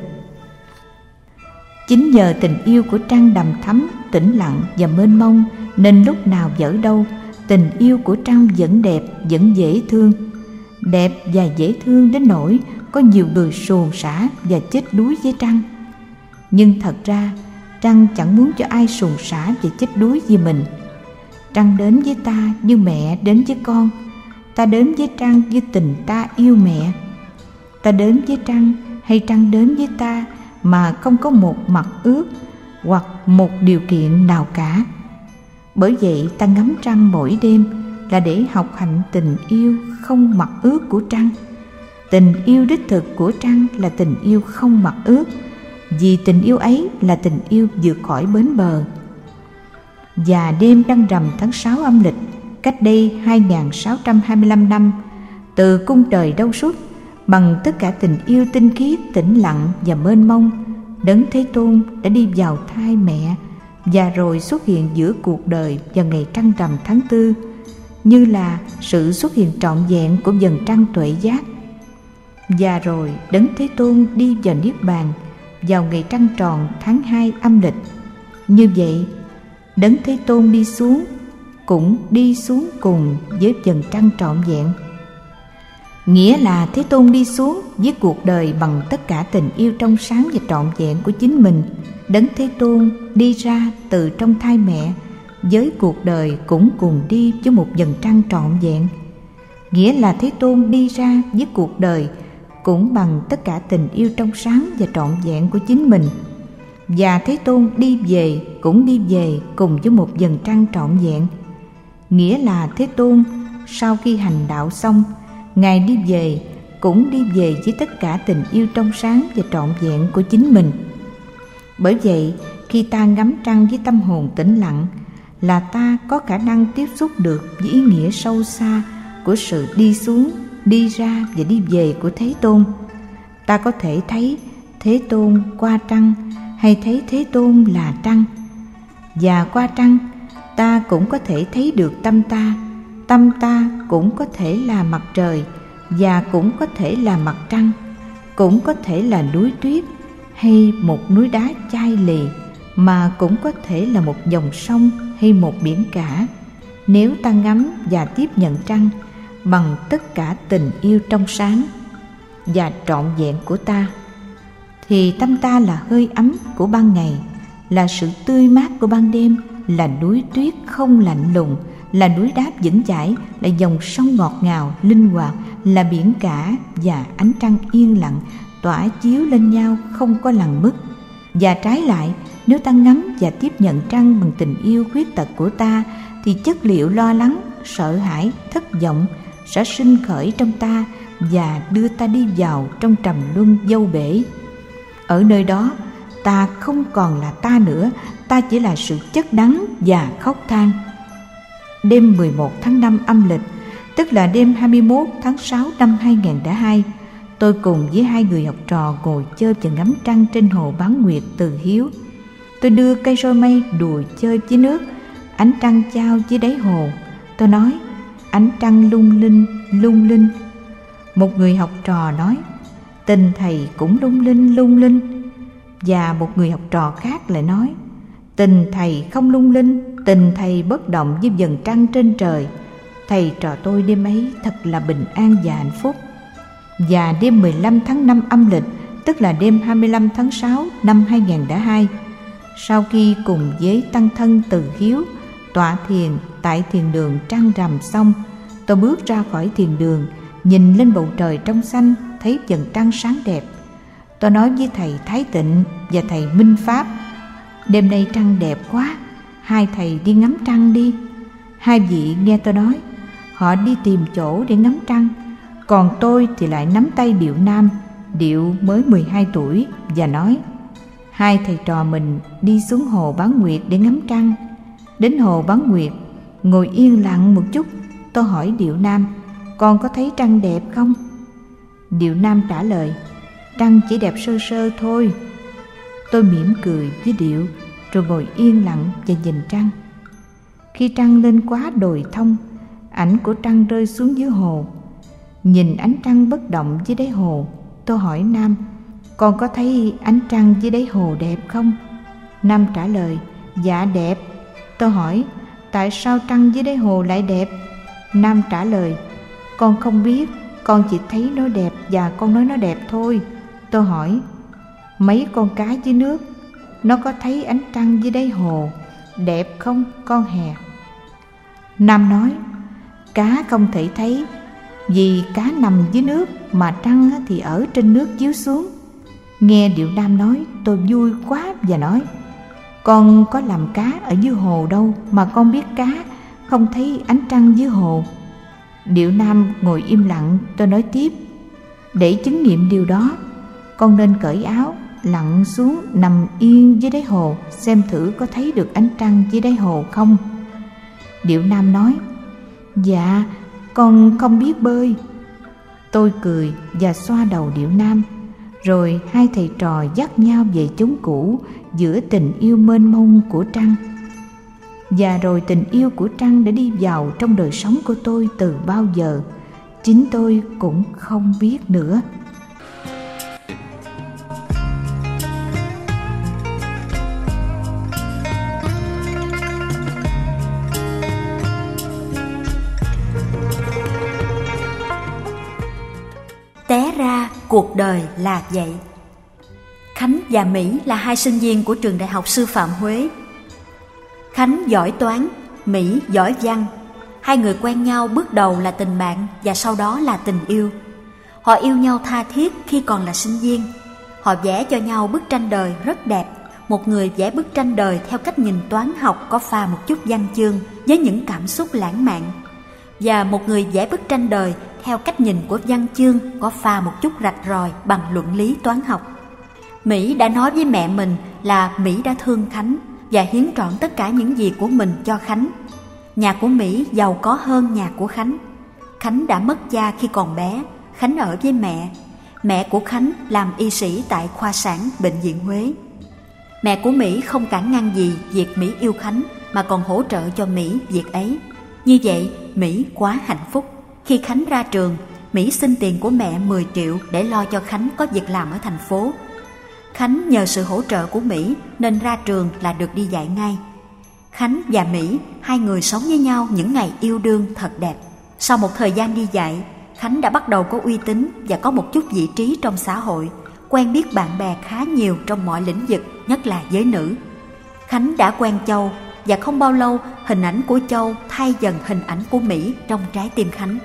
Chính nhờ tình yêu của trăng đầm thắm, tĩnh lặng và mênh mông nên lúc nào dở đâu, tình yêu của trăng vẫn đẹp, vẫn dễ thương. Đẹp và dễ thương đến nỗi có nhiều người xuồng xả và chết đuối với trăng. Nhưng thật ra trăng chẳng muốn cho ai xuồng xả và chết đuối vì mình. Trăng đến với ta như mẹ đến với con. Ta đến với trăng như tình ta yêu mẹ. Ta đến với trăng hay trăng đến với ta mà không có một mặc ước hoặc một điều kiện nào cả. Bởi vậy ta ngắm trăng mỗi đêm là để học hành tình yêu không mặc ước của trăng. Tình yêu đích thực của trăng là tình yêu không mặc ước, vì tình yêu ấy là tình yêu vượt khỏi bến bờ. Và đêm trăng rằm tháng 6 âm lịch, cách đây 2625 năm, từ cung trời đâu xuất, bằng tất cả tình yêu tinh khiết, tĩnh lặng và mênh mông, Đấng Thế Tôn đã đi vào thai mẹ và rồi xuất hiện giữa cuộc đời vào ngày trăng rằm tháng 4, như là sự xuất hiện trọn vẹn của vầng trăng tuệ giác. Và rồi Đấng Thế Tôn đi vào Niết Bàn vào ngày trăng tròn tháng 2 âm lịch. Như vậy, Đấng Thế Tôn đi xuống cũng đi xuống cùng với vầng trăng trọn vẹn. Nghĩa là Thế Tôn đi xuống với cuộc đời bằng tất cả tình yêu trong sáng và trọn vẹn của chính mình. Đấng Thế Tôn đi ra từ trong thai mẹ với cuộc đời cũng cùng đi với một vầng trăng trọn vẹn. Nghĩa là Thế Tôn đi ra với cuộc đời cũng bằng tất cả tình yêu trong sáng và trọn vẹn của chính mình. Và Thế Tôn đi về cũng đi về cùng với một vầng trăng trọn vẹn. Nghĩa là Thế Tôn sau khi hành đạo xong, Ngài đi về cũng đi về với tất cả tình yêu trong sáng và trọn vẹn của chính mình. Bởi vậy, khi ta ngắm trăng với tâm hồn tĩnh lặng là ta có khả năng tiếp xúc được với ý nghĩa sâu xa của sự đi xuống, đi ra và đi về của Thế Tôn. Ta có thể thấy Thế Tôn qua trăng hay thấy Thế Tôn là trăng. Và qua trăng, ta cũng có thể thấy được tâm ta cũng có thể là mặt trời và cũng có thể là mặt trăng, cũng có thể là núi tuyết hay một núi đá chai lì, mà cũng có thể là một dòng sông hay một biển cả. Nếu ta ngắm và tiếp nhận trăng bằng tất cả tình yêu trong sáng và trọn vẹn của ta, thì tâm ta là hơi ấm của ban ngày, là sự tươi mát của ban đêm, là núi tuyết không lạnh lùng, là núi đá vững chãi, là dòng sông ngọt ngào linh hoạt, là biển cả và ánh trăng yên lặng tỏa chiếu lên nhau không có lằn mức. Và trái lại, nếu ta ngắm và tiếp nhận trăng bằng tình yêu khuyết tật của ta, thì chất liệu lo lắng, sợ hãi, thất vọng sẽ sinh khởi trong ta và đưa ta đi vào trong trầm luân vô bể. Ở nơi đó, ta không còn là ta nữa, ta chỉ là sự chất đắng và khóc than. Đêm 11 tháng 5 âm lịch, tức là đêm 21 tháng 6 năm 2002, tôi cùng với hai người học trò ngồi chơi và ngắm trăng trên hồ Bán Nguyệt Từ Hiếu. Tôi đưa cây roi mây đùa chơi với nước, ánh trăng chao dưới đáy hồ. Tôi nói, ánh trăng lung linh, lung linh. Một người học trò nói, tình thầy cũng lung linh, lung linh. Và một người học trò khác lại nói, tình thầy không lung linh, tình thầy bất động như vầng trăng trên trời. Thầy trò tôi đêm ấy thật là bình an và hạnh phúc. Và đêm 15 tháng 5 âm lịch, tức là đêm 25 tháng 6 năm 2002, sau khi cùng với tăng thân Từ Hiếu tọa thiền tại thiền đường Trăng Rằm xong, tôi bước ra khỏi thiền đường, nhìn lên bầu trời trong xanh, thấy vầng trăng sáng đẹp. Tôi nói với thầy Thái Tịnh và thầy Minh Pháp: đêm nay trăng đẹp quá, hai thầy đi ngắm trăng đi. Hai vị nghe tôi nói, họ đi tìm chỗ để ngắm trăng, còn tôi thì lại nắm tay Điệu Nam. Điệu mới 12 tuổi và nói: hai thầy trò mình đi xuống hồ Bán Nguyệt để ngắm trăng. Đến hồ Bán Nguyệt, ngồi yên lặng một chút, tôi hỏi Điệu Nam: con có thấy trăng đẹp không? Điệu Nam trả lời: trăng chỉ đẹp sơ sơ thôi. Tôi mỉm cười với Điệu, rồi ngồi yên lặng và nhìn trăng. Khi trăng lên quá đồi thông, ảnh của trăng rơi xuống dưới hồ. Nhìn ánh trăng bất động dưới đáy hồ, tôi hỏi Nam: con có thấy ánh trăng dưới đáy hồ đẹp không? Nam trả lời: dạ đẹp. Tôi hỏi: tại sao trăng dưới đáy hồ lại đẹp? Nam trả lời: con không biết, con chỉ thấy nó đẹp và con nói nó đẹp thôi. Tôi hỏi: mấy con cá dưới nước, nó có thấy ánh trăng dưới đáy hồ đẹp không con hè? Nam nói: cá không thể thấy, vì cá nằm dưới nước mà trăng thì ở trên nước chiếu xuống. Nghe Điệu Nam nói, tôi vui quá và nói: con có làm cá ở dưới hồ đâu mà con biết cá không thấy ánh trăng dưới hồ. Điệu Nam ngồi im lặng. Tôi nói tiếp: để chứng nghiệm điều đó, con nên cởi áo, lặn xuống nằm yên dưới đáy hồ, xem thử có thấy được ánh trăng dưới đáy hồ không. Điệu Nam nói: dạ, con không biết bơi. Tôi cười và xoa đầu Điệu Nam. Rồi hai thầy trò dắt nhau về chốn cũ giữa tình yêu mênh mông của trăng. Và rồi tình yêu của trăng đã đi vào trong đời sống của tôi từ bao giờ, chính tôi cũng không biết nữa. Té ra cuộc đời là vậy. Khánh và Mỹ là hai sinh viên của trường Đại học Sư phạm Huế. Khánh giỏi toán, Mỹ giỏi văn. Hai người quen nhau bước đầu là tình bạn và sau đó là tình yêu. Họ yêu nhau tha thiết khi còn là sinh viên. Họ vẽ cho nhau bức tranh đời rất đẹp. Một người vẽ bức tranh đời theo cách nhìn toán học có pha một chút văn chương với những cảm xúc lãng mạn, và một người vẽ bức tranh đời theo cách nhìn của văn chương có pha một chút rạch ròi bằng luận lý toán học. Mỹ đã nói với mẹ mình là Mỹ đã thương Khánh và hiến trọn tất cả những gì của mình cho Khánh. Nhà của Mỹ giàu có hơn nhà của Khánh. Khánh đã mất cha khi còn bé. Khánh ở với mẹ. Mẹ của Khánh làm y sĩ tại khoa sản bệnh viện Huế. Mẹ của Mỹ không cản ngăn gì việc Mỹ yêu Khánh, mà còn hỗ trợ cho Mỹ việc ấy. Như vậy, Mỹ quá hạnh phúc. Khi Khánh ra trường, Mỹ xin tiền của mẹ 10 triệu để lo cho Khánh có việc làm ở thành phố. Khánh nhờ sự hỗ trợ của Mỹ nên ra trường là được đi dạy ngay. Khánh và Mỹ, hai người sống với nhau những ngày yêu đương thật đẹp. Sau một thời gian đi dạy, Khánh đã bắt đầu có uy tín và có một chút vị trí trong xã hội, quen biết bạn bè khá nhiều trong mọi lĩnh vực, nhất là giới nữ. Khánh đã quen Châu, và không bao lâu hình ảnh của Châu thay dần hình ảnh của Mỹ trong trái tim Khánh.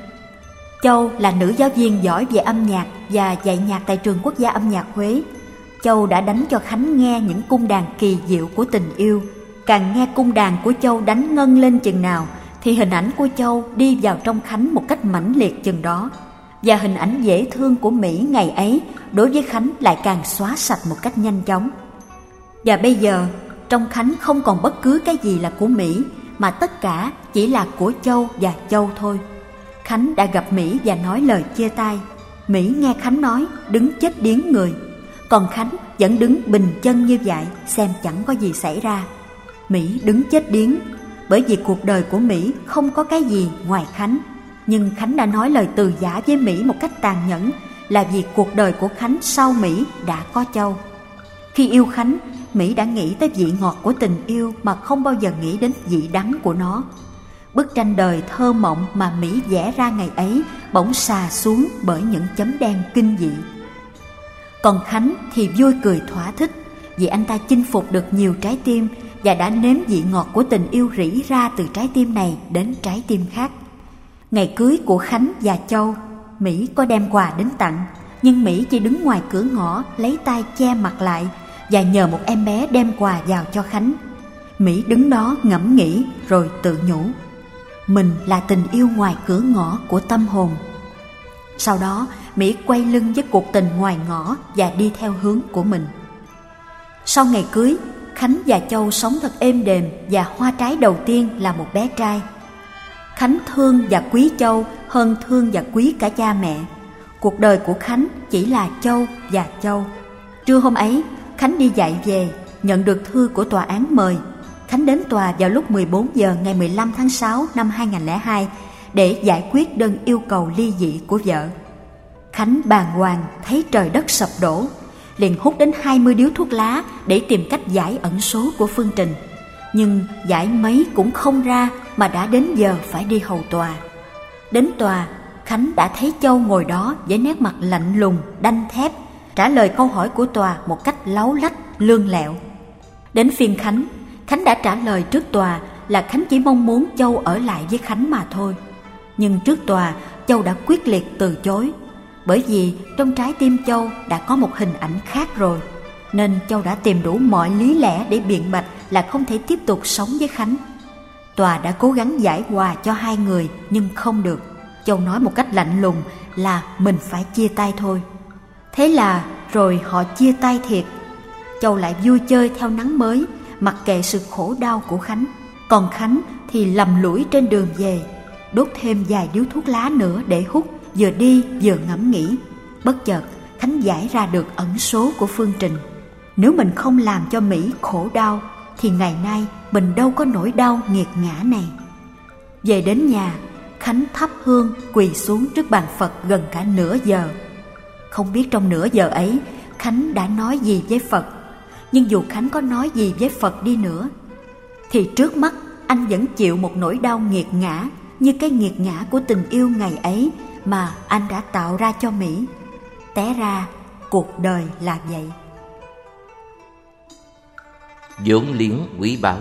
Châu là nữ giáo viên giỏi về âm nhạc và dạy nhạc tại trường Quốc gia âm nhạc Huế. Châu đã đánh cho Khánh nghe những cung đàn kỳ diệu của tình yêu. Càng nghe cung đàn của Châu đánh ngân lên chừng nào thì hình ảnh của Châu đi vào trong Khánh một cách mãnh liệt chừng đó. Và hình ảnh dễ thương của Mỹ ngày ấy đối với Khánh lại càng xóa sạch một cách nhanh chóng. Và bây giờ trong Khánh không còn bất cứ cái gì là của Mỹ, mà tất cả chỉ là của Châu và Châu thôi. Khánh đã gặp Mỹ và nói lời chia tay. Mỹ nghe Khánh nói đứng chết điếng người, còn Khánh vẫn đứng bình chân như vậy, xem chẳng có gì xảy ra. Mỹ đứng chết điếng bởi vì cuộc đời của Mỹ không có cái gì ngoài Khánh. Nhưng Khánh đã nói lời từ giã với Mỹ một cách tàn nhẫn, là vì cuộc đời của Khánh sau Mỹ đã có Châu. Khi yêu Khánh, Mỹ đã nghĩ tới vị ngọt của tình yêu mà không bao giờ nghĩ đến vị đắng của nó. Bức tranh đời thơ mộng mà Mỹ vẽ ra ngày ấy bỗng xà xuống bởi những chấm đen kinh dị. Còn Khánh thì vui cười thỏa thích vì anh ta chinh phục được nhiều trái tim và đã nếm vị ngọt của tình yêu rỉ ra từ trái tim này đến trái tim khác. Ngày cưới của Khánh và Châu, Mỹ có đem quà đến tặng, nhưng Mỹ chỉ đứng ngoài cửa ngõ lấy tay che mặt lại và nhờ một em bé đem quà vào cho Khánh. Mỹ đứng đó ngẫm nghĩ rồi tự nhủ, mình là tình yêu ngoài cửa ngõ của tâm hồn. Sau đó Mỹ quay lưng với cuộc tình ngoài ngõ và đi theo hướng của mình. Sau ngày cưới, Khánh và Châu sống thật êm đềm và hoa trái đầu tiên là một bé trai. Khánh thương và quý Châu hơn thương và quý cả cha mẹ. Cuộc đời của Khánh chỉ là Châu và Châu. Trưa hôm ấy, Khánh đi dạy về, nhận được thư của tòa án mời. Khánh đến tòa vào lúc 14 giờ ngày 15 tháng 6 năm 2002 để giải quyết đơn yêu cầu ly dị của vợ. Khánh bàng hoàng thấy trời đất sập đổ, liền hút đến 20 điếu thuốc lá để tìm cách giải ẩn số của Phương Trình. Nhưng giải mấy cũng không ra mà đã đến giờ phải đi hầu tòa. Đến tòa, Khánh đã thấy Châu ngồi đó với nét mặt lạnh lùng, đanh thép, trả lời câu hỏi của tòa một cách láu lách, lương lẹo. Đến phiên Khánh đã trả lời trước tòa là Khánh chỉ mong muốn Châu ở lại với Khánh mà thôi. Nhưng trước tòa, Châu đã quyết liệt từ chối. Bởi vì trong trái tim Châu đã có một hình ảnh khác rồi, nên Châu đã tìm đủ mọi lý lẽ để biện bạch là không thể tiếp tục sống với Khánh. Tòa đã cố gắng giải hòa cho hai người nhưng không được. Châu nói một cách lạnh lùng là mình phải chia tay thôi. Thế là rồi họ chia tay thiệt. Châu lại vui chơi theo nắng mới, mặc kệ sự khổ đau của Khánh. Còn Khánh thì lầm lũi trên đường về, đốt thêm vài điếu thuốc lá nữa để hút, vừa đi vừa ngẫm nghĩ. Bất chợt Khánh giải ra được ẩn số của Phương Trình. Nếu mình không làm cho Mỹ khổ đau thì ngày nay mình đâu có nỗi đau nghiệt ngã này. Về đến nhà, Khánh thắp hương quỳ xuống trước bàn Phật gần cả nửa giờ. Không biết trong nửa giờ ấy Khánh đã nói gì với Phật. Nhưng dù Khánh có nói gì với Phật đi nữa thì trước mắt anh vẫn chịu một nỗi đau nghiệt ngã, như cái nghiệt ngã của tình yêu ngày ấy mà anh đã tạo ra cho Mỹ. Té ra cuộc đời là vậy. Vốn liếng quý báu.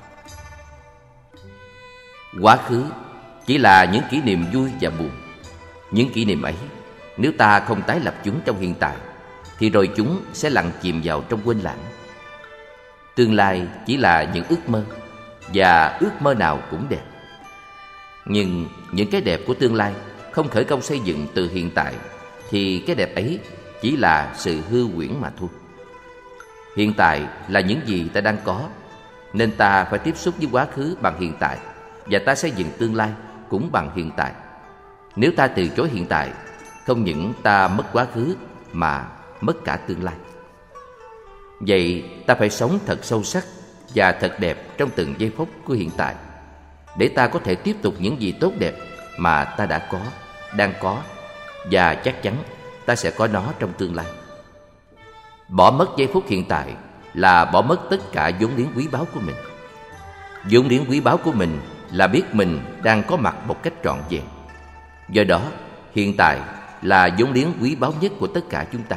Quá khứ chỉ là những kỷ niệm vui và buồn. Những kỷ niệm ấy, nếu ta không tái lập chúng trong hiện tại, thì rồi chúng sẽ lặn chìm vào trong quên lãng. Tương lai chỉ là những ước mơ, và ước mơ nào cũng đẹp. Nhưng những cái đẹp của tương lai không khởi công xây dựng từ hiện tại, thì cái đẹp ấy chỉ là sự hư huyễn mà thôi. Hiện tại là những gì ta đang có, nên ta phải tiếp xúc với quá khứ bằng hiện tại, và ta xây dựng tương lai cũng bằng hiện tại. Nếu ta từ chối hiện tại, không những ta mất quá khứ mà mất cả tương lai. Vậy ta phải sống thật sâu sắc và thật đẹp trong từng giây phút của hiện tại, để ta có thể tiếp tục những gì tốt đẹp mà ta đã có, đang có, và chắc chắn ta sẽ có nó trong tương lai. Bỏ mất giây phút hiện tại là bỏ mất tất cả vốn liếng quý báu của mình. Vốn liếng quý báu của mình là biết mình đang có mặt một cách trọn vẹn. Do đó, hiện tại là vốn liếng quý báu nhất của tất cả chúng ta.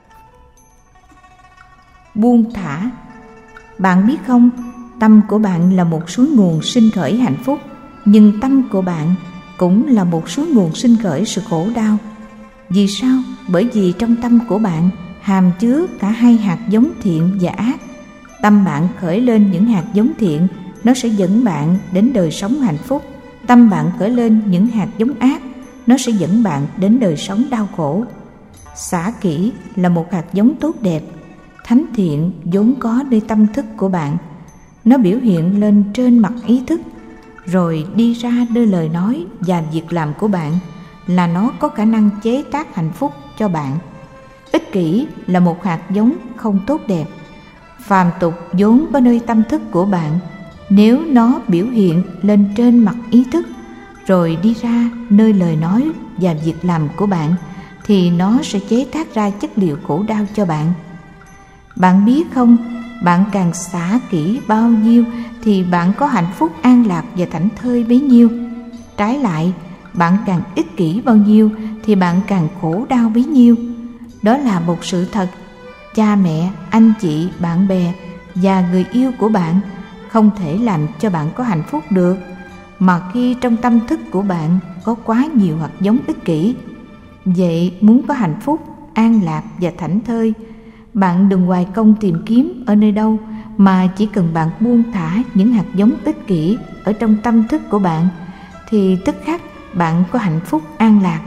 Buông thả. Bạn biết không, tâm của bạn là một suối nguồn sinh khởi hạnh phúc, nhưng tâm của bạn cũng là một suối nguồn sinh khởi sự khổ đau. Vì sao? Bởi vì trong tâm của bạn hàm chứa cả hai hạt giống thiện và ác. Tâm bạn khởi lên những hạt giống thiện, nó sẽ dẫn bạn đến đời sống hạnh phúc. Tâm bạn khởi lên những hạt giống ác, nó sẽ dẫn bạn đến đời sống đau khổ. Xả kỷ là một hạt giống tốt đẹp. Thánh thiện vốn có nơi tâm thức của bạn. Nó biểu hiện lên trên mặt ý thức, rồi đi ra nơi lời nói và việc làm của bạn, là nó có khả năng chế tác hạnh phúc cho bạn. Ích kỷ là một hạt giống không tốt đẹp. Phàm tục vốn có nơi tâm thức của bạn. Nếu nó biểu hiện lên trên mặt ý thức, rồi đi ra nơi lời nói và việc làm của bạn, thì nó sẽ chế tác ra chất liệu khổ đau cho bạn. Bạn biết không, bạn càng xả kỹ bao nhiêu thì bạn có hạnh phúc an lạc và thảnh thơi bấy nhiêu. Trái lại, bạn càng ích kỷ bao nhiêu thì bạn càng khổ đau bấy nhiêu. Đó là một sự thật. cha mẹ, anh chị, bạn bè và người yêu của bạn không thể làm cho bạn có hạnh phúc được, mà khi trong tâm thức của bạn có quá nhiều hạt giống ích kỷ. Vậy muốn có hạnh phúc, an lạc và thảnh thơi, bạn đừng hoài công tìm kiếm ở nơi đâu, mà chỉ cần bạn buông thả những hạt giống ích kỷ ở trong tâm thức của bạn, thì tức khắc bạn có hạnh phúc an lạc.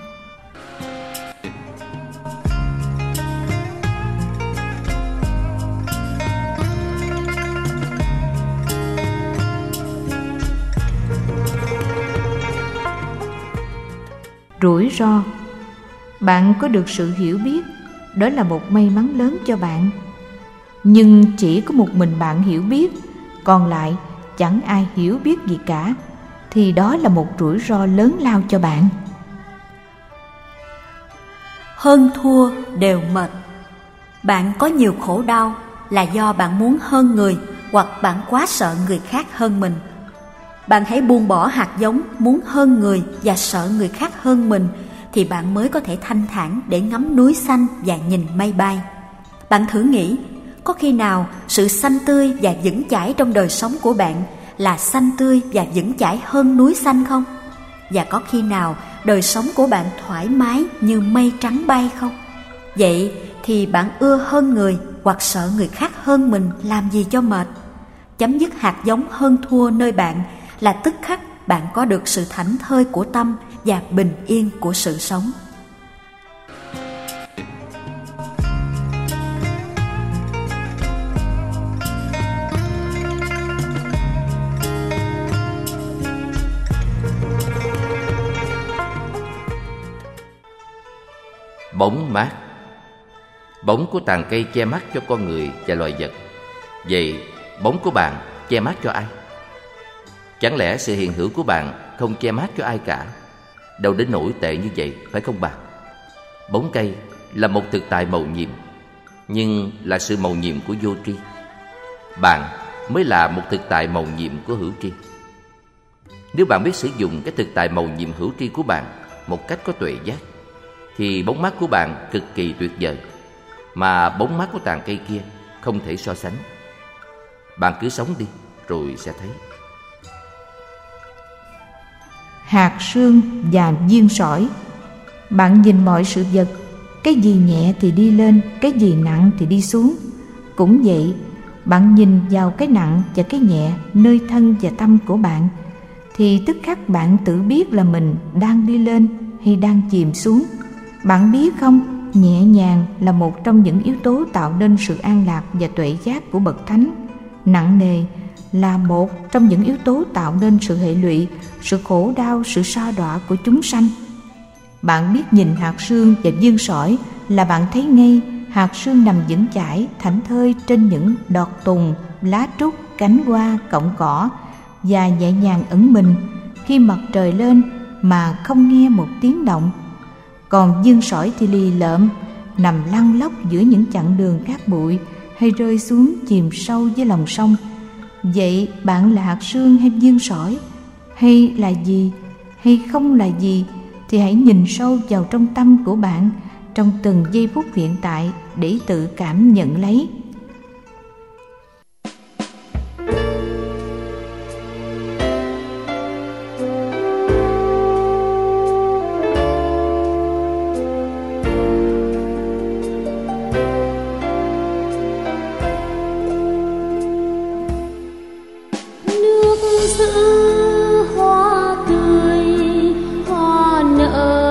Rủi ro. Bạn có được sự hiểu biết, đó là một may mắn lớn cho bạn. Nhưng chỉ có một mình bạn hiểu biết, còn lại chẳng ai hiểu biết gì cả, thì đó là một rủi ro lớn lao cho bạn. Hơn thua đều mệt. Bạn có nhiều khổ đau là do bạn muốn hơn người, hoặc bạn quá sợ người khác hơn mình. Bạn hãy buông bỏ hạt giống muốn hơn người và sợ người khác hơn mình, thì bạn mới có thể thanh thản để ngắm núi xanh và nhìn mây bay. Bạn thử nghĩ, có khi nào sự xanh tươi và vững chãi trong đời sống của bạn là xanh tươi và vững chãi hơn núi xanh không? Và có khi nào đời sống của bạn thoải mái như mây trắng bay không? Vậy thì bạn ưa hơn người hoặc sợ người khác hơn mình làm gì cho mệt? Chấm dứt hạt giống hơn thua nơi bạn là tức khắc bạn có được sự thảnh thơi của tâm và bình yên của sự sống. Bóng mát. Bóng của tàn cây che mắt cho con người và loài vật. Vậy bóng của bạn che mắt cho ai? Chẳng lẽ sự hiện hữu của bạn không che mắt cho ai cả? Đâu đến nỗi tệ như vậy, phải không bạn? Bóng cây là một thực tại mầu nhiệm, nhưng là sự mầu nhiệm của vô tri. Bạn mới là một thực tại mầu nhiệm của hữu tri. Nếu bạn biết sử dụng cái thực tại mầu nhiệm hữu tri của bạn một cách có tuệ giác, thì bóng mát của bạn cực kỳ tuyệt vời, mà bóng mát của tàn cây kia không thể so sánh. Bạn cứ sống đi rồi sẽ thấy. Hạt sương và viên sỏi. Bạn nhìn mọi sự vật, cái gì nhẹ thì đi lên, cái gì nặng thì đi xuống. Cũng vậy, bạn nhìn vào cái nặng và cái nhẹ nơi thân và tâm của bạn, thì tức khắc bạn tự biết là mình đang đi lên hay đang chìm xuống. Bạn biết không, nhẹ nhàng là một trong những yếu tố tạo nên sự an lạc và tuệ giác của bậc thánh. Nặng nề là một trong những yếu tố tạo nên sự hệ lụy, sự khổ đau, sự sa đọa của chúng sanh. Bạn biết nhìn hạt sương và viên sỏi là bạn thấy ngay hạt sương nằm vững chãi, thảnh thơi trên những đọt tùng, lá trúc, cánh hoa, cọng cỏ, và nhẹ nhàng ẩn mình khi mặt trời lên mà không nghe một tiếng động. Còn viên sỏi thì lì lợm, nằm lăn lóc giữa những chặng đường cát bụi, hay rơi xuống chìm sâu dưới lòng sông. Vậy bạn là hạt sương hay viên sỏi, hay là gì, hay không là gì, thì hãy nhìn sâu vào trong tâm của bạn trong từng giây phút hiện tại để tự cảm nhận lấy.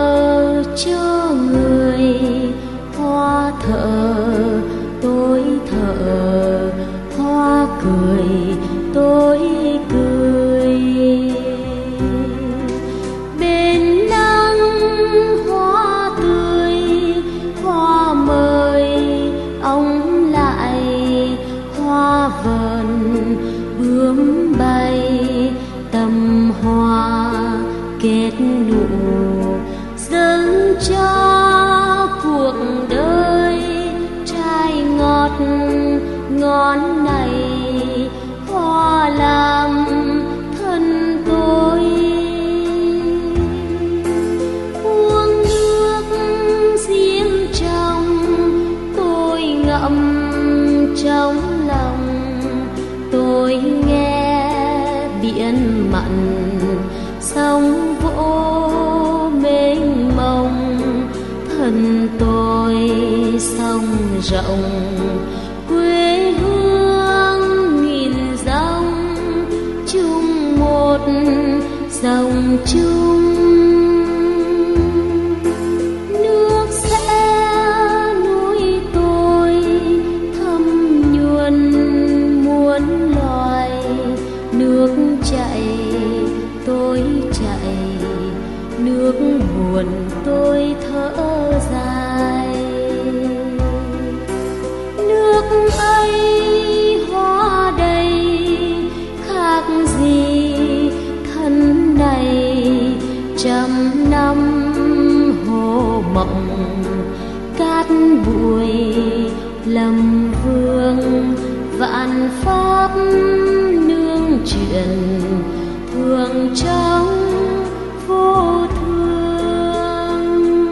Thở tôi sóng vỗ mênh mông, thân tôi sông rộng quê hương nghìn dòng, chung một dòng chung. Nước sẽ nuôi tôi thâm nhuần muôn loài, nước chảy tôi chạy, nước buồn tôi thở dài. Nước ấy hoa đầy khác gì thân này, trăm năm hồ mộng cát bụi lâm vương, vạn pháp nương chuyện thường trong vô thương.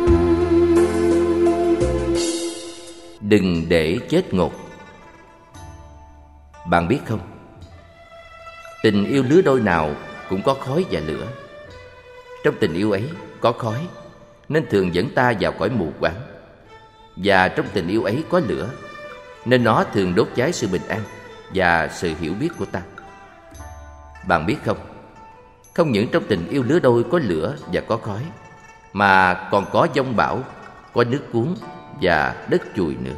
Đừng để chết ngột. Bạn biết không, tình yêu lứa đôi nào cũng có khói và lửa. Trong tình yêu ấy có khói nên thường dẫn ta vào cõi mù quáng, và trong tình yêu ấy có lửa nên nó thường đốt cháy sự bình an và sự hiểu biết của ta. Bạn biết không, không những trong tình yêu lứa đôi có lửa và có khói, mà còn có giông bão, có nước cuốn và đất chùi nữa.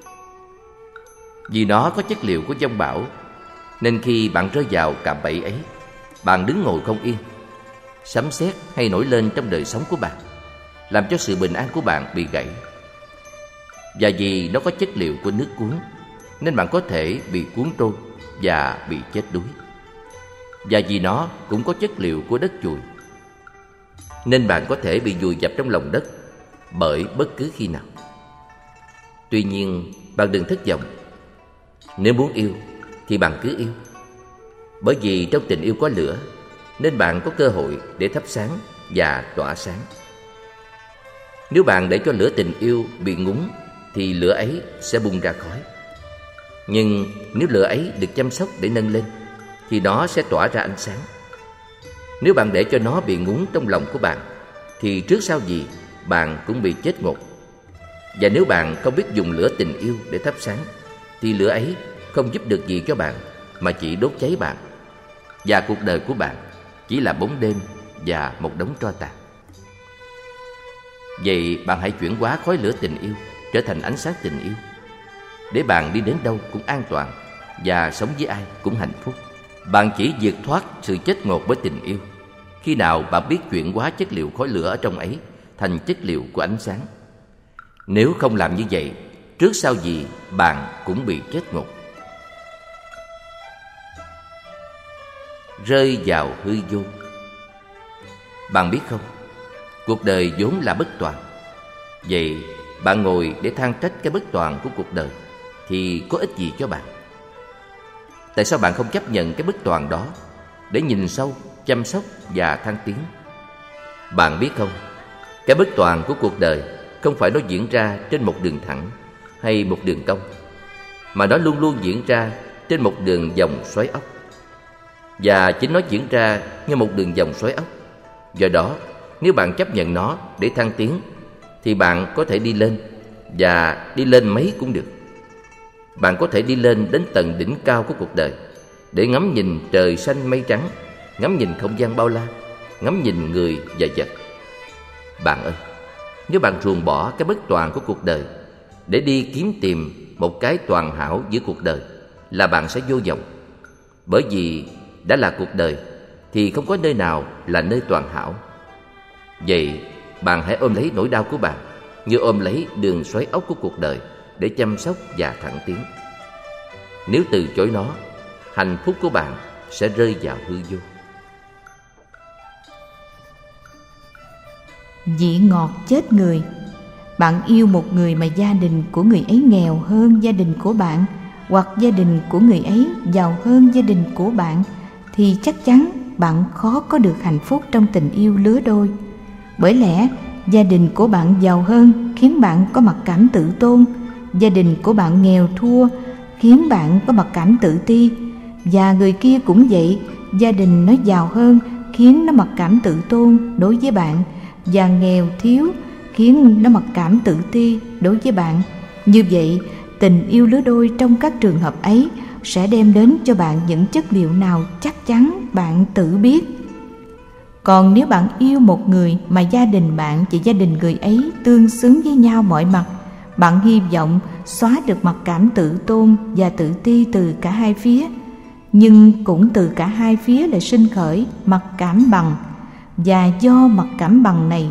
Vì nó có chất liệu của giông bão, nên khi bạn rơi vào cạm bẫy ấy, bạn đứng ngồi không yên. Sấm sét hay nổi lên trong đời sống của bạn, làm cho sự bình an của bạn bị gãy. Và vì nó có chất liệu của nước cuốn, nên bạn có thể bị cuốn trôi và bị chết đuối. Và vì nó cũng có chất liệu của đất chùi, nên bạn có thể bị vùi dập trong lòng đất bởi bất cứ khi nào. Tuy nhiên, bạn đừng thất vọng. Nếu muốn yêu thì bạn cứ yêu. Bởi vì trong tình yêu có lửa, nên bạn có cơ hội để thắp sáng và tỏa sáng. Nếu bạn để cho lửa tình yêu bị ngúng, thì lửa ấy sẽ bung ra khói. Nhưng nếu lửa ấy được chăm sóc để nâng lên, thì nó sẽ tỏa ra ánh sáng. Nếu bạn để cho nó bị ngúng trong lòng của bạn, thì trước sau gì bạn cũng bị chết ngột. Và nếu bạn không biết dùng lửa tình yêu để thắp sáng, thì lửa ấy không giúp được gì cho bạn, mà chỉ đốt cháy bạn. Và cuộc đời của bạn chỉ là bóng đêm và một đống tro tàn. Vậy bạn hãy chuyển hóa khói lửa tình yêu trở thành ánh sáng tình yêu, để bạn đi đến đâu cũng an toàn và sống với ai cũng hạnh phúc. Bạn chỉ vượt thoát sự chết ngột bởi tình yêu khi nào bạn biết chuyển hóa chất liệu khói lửa ở trong ấy thành chất liệu của ánh sáng. Nếu không làm như vậy, trước sau gì bạn cũng bị chết ngột. Rơi vào hư vô. Bạn biết không, cuộc đời vốn là bất toàn. Vậy bạn ngồi để than trách cái bất toàn của cuộc đời thì có ích gì cho bạn? Tại sao bạn không chấp nhận cái bất toàn đó để nhìn sâu, chăm sóc và thăng tiến? Bạn biết không, cái bất toàn của cuộc đời không phải nó diễn ra trên một đường thẳng hay một đường cong, mà nó luôn luôn diễn ra trên một đường vòng xoáy ốc. Và chính nó diễn ra như một đường vòng xoáy ốc. Do đó, nếu bạn chấp nhận nó để thăng tiến, thì bạn có thể đi lên, và đi lên mấy cũng được. Bạn có thể đi lên đến tầng đỉnh cao của cuộc đời, để ngắm nhìn trời xanh mây trắng, ngắm nhìn không gian bao la, ngắm nhìn người và vật. Bạn ơi, nếu bạn ruồng bỏ cái bất toàn của cuộc đời để đi kiếm tìm một cái toàn hảo giữa cuộc đời, là bạn sẽ vô vọng. Bởi vì đã là cuộc đời thì không có nơi nào là nơi toàn hảo. Vậy bạn hãy ôm lấy nỗi đau của bạn như ôm lấy đường xoáy ốc của cuộc đời để chăm sóc và thẳng tiến. Nếu từ chối nó, hạnh phúc của bạn sẽ rơi vào hư vô. Vị ngọt chết người. Bạn yêu một người mà gia đình của người ấy nghèo hơn gia đình của bạn, hoặc gia đình của người ấy giàu hơn gia đình của bạn, thì chắc chắn bạn khó có được hạnh phúc trong tình yêu lứa đôi. Bởi lẽ gia đình của bạn giàu hơn khiến bạn có mặc cảm tự tôn, gia đình của bạn nghèo thua khiến bạn có mặc cảm tự ti, và người kia cũng vậy, gia đình nó giàu hơn khiến nó mặc cảm tự tôn đối với bạn, và nghèo thiếu khiến nó mặc cảm tự ti đối với bạn. Như vậy, tình yêu lứa đôi trong các trường hợp ấy sẽ đem đến cho bạn những chất liệu nào chắc chắn bạn tự biết. Còn nếu bạn yêu một người mà gia đình bạn và gia đình người ấy tương xứng với nhau mọi mặt, bạn hy vọng xóa được mặc cảm tự tôn và tự ti từ cả hai phía. Nhưng cũng từ cả hai phía lại sinh khởi mặc cảm bằng, và do mặc cảm bằng này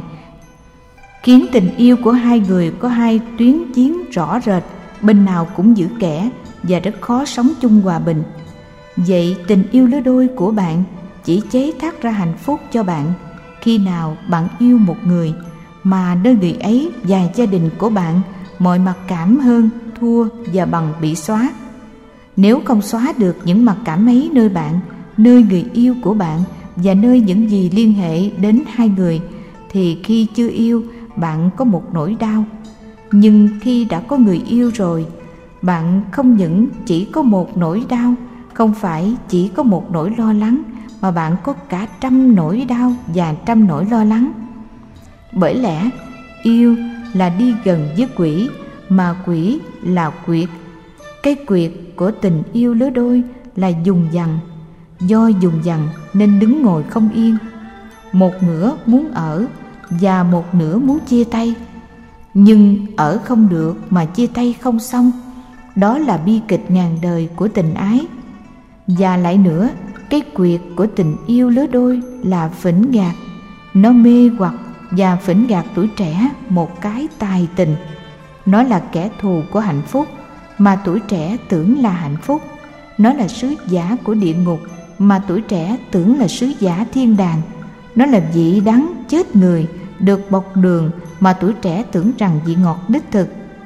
khiến tình yêu của hai người có hai tuyến chiến rõ rệt, bên nào cũng giữ kẻ và rất khó sống chung hòa bình. Vậy tình yêu lứa đôi của bạn chỉ chế tác ra hạnh phúc cho bạn khi nào bạn yêu một người mà nơi người ấy và gia đình của bạn mọi mặc cảm hơn, thua và bằng bị xóa. Nếu không xóa được những mặc cảm ấy nơi bạn, nơi người yêu của bạn và nơi những gì liên hệ đến hai người, thì khi chưa yêu bạn có một nỗi đau. Nhưng khi đã có người yêu rồi, bạn không những chỉ có một nỗi đau, không phải chỉ có một nỗi lo lắng, mà bạn có cả 100 nỗi đau và 100 nỗi lo lắng. Bởi lẽ yêu là đi gần với quỷ, mà quỷ là quyệt. Cái quyệt của tình yêu lứa đôi là dùng dằng. Do dùng dằng nên đứng ngồi không yên. Một nửa muốn ở và một nửa muốn chia tay. Nhưng ở không được mà chia tay không xong. Đó là bi kịch ngàn đời của tình ái. Và lại nữa, cái quyệt của tình yêu lứa đôi là phỉnh gạt. Nó mê hoặc và phỉnh gạt tuổi trẻ một cái tài tình. Nó là kẻ thù của hạnh phúc mà tuổi trẻ tưởng là hạnh phúc. Nó là sứ giả của địa ngục mà tuổi trẻ tưởng là sứ giả thiên đàng. Nó là vị đắng chết người được bọc đường mà tuổi trẻ tưởng rằng vị ngọt đích thực.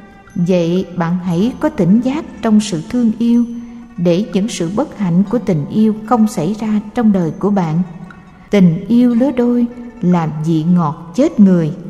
Vậy bạn hãy có tỉnh giác trong sự thương yêu, để những sự bất hạnh của tình yêu không xảy ra trong đời của bạn. Tình yêu lứa đôi là vị ngọt chết người.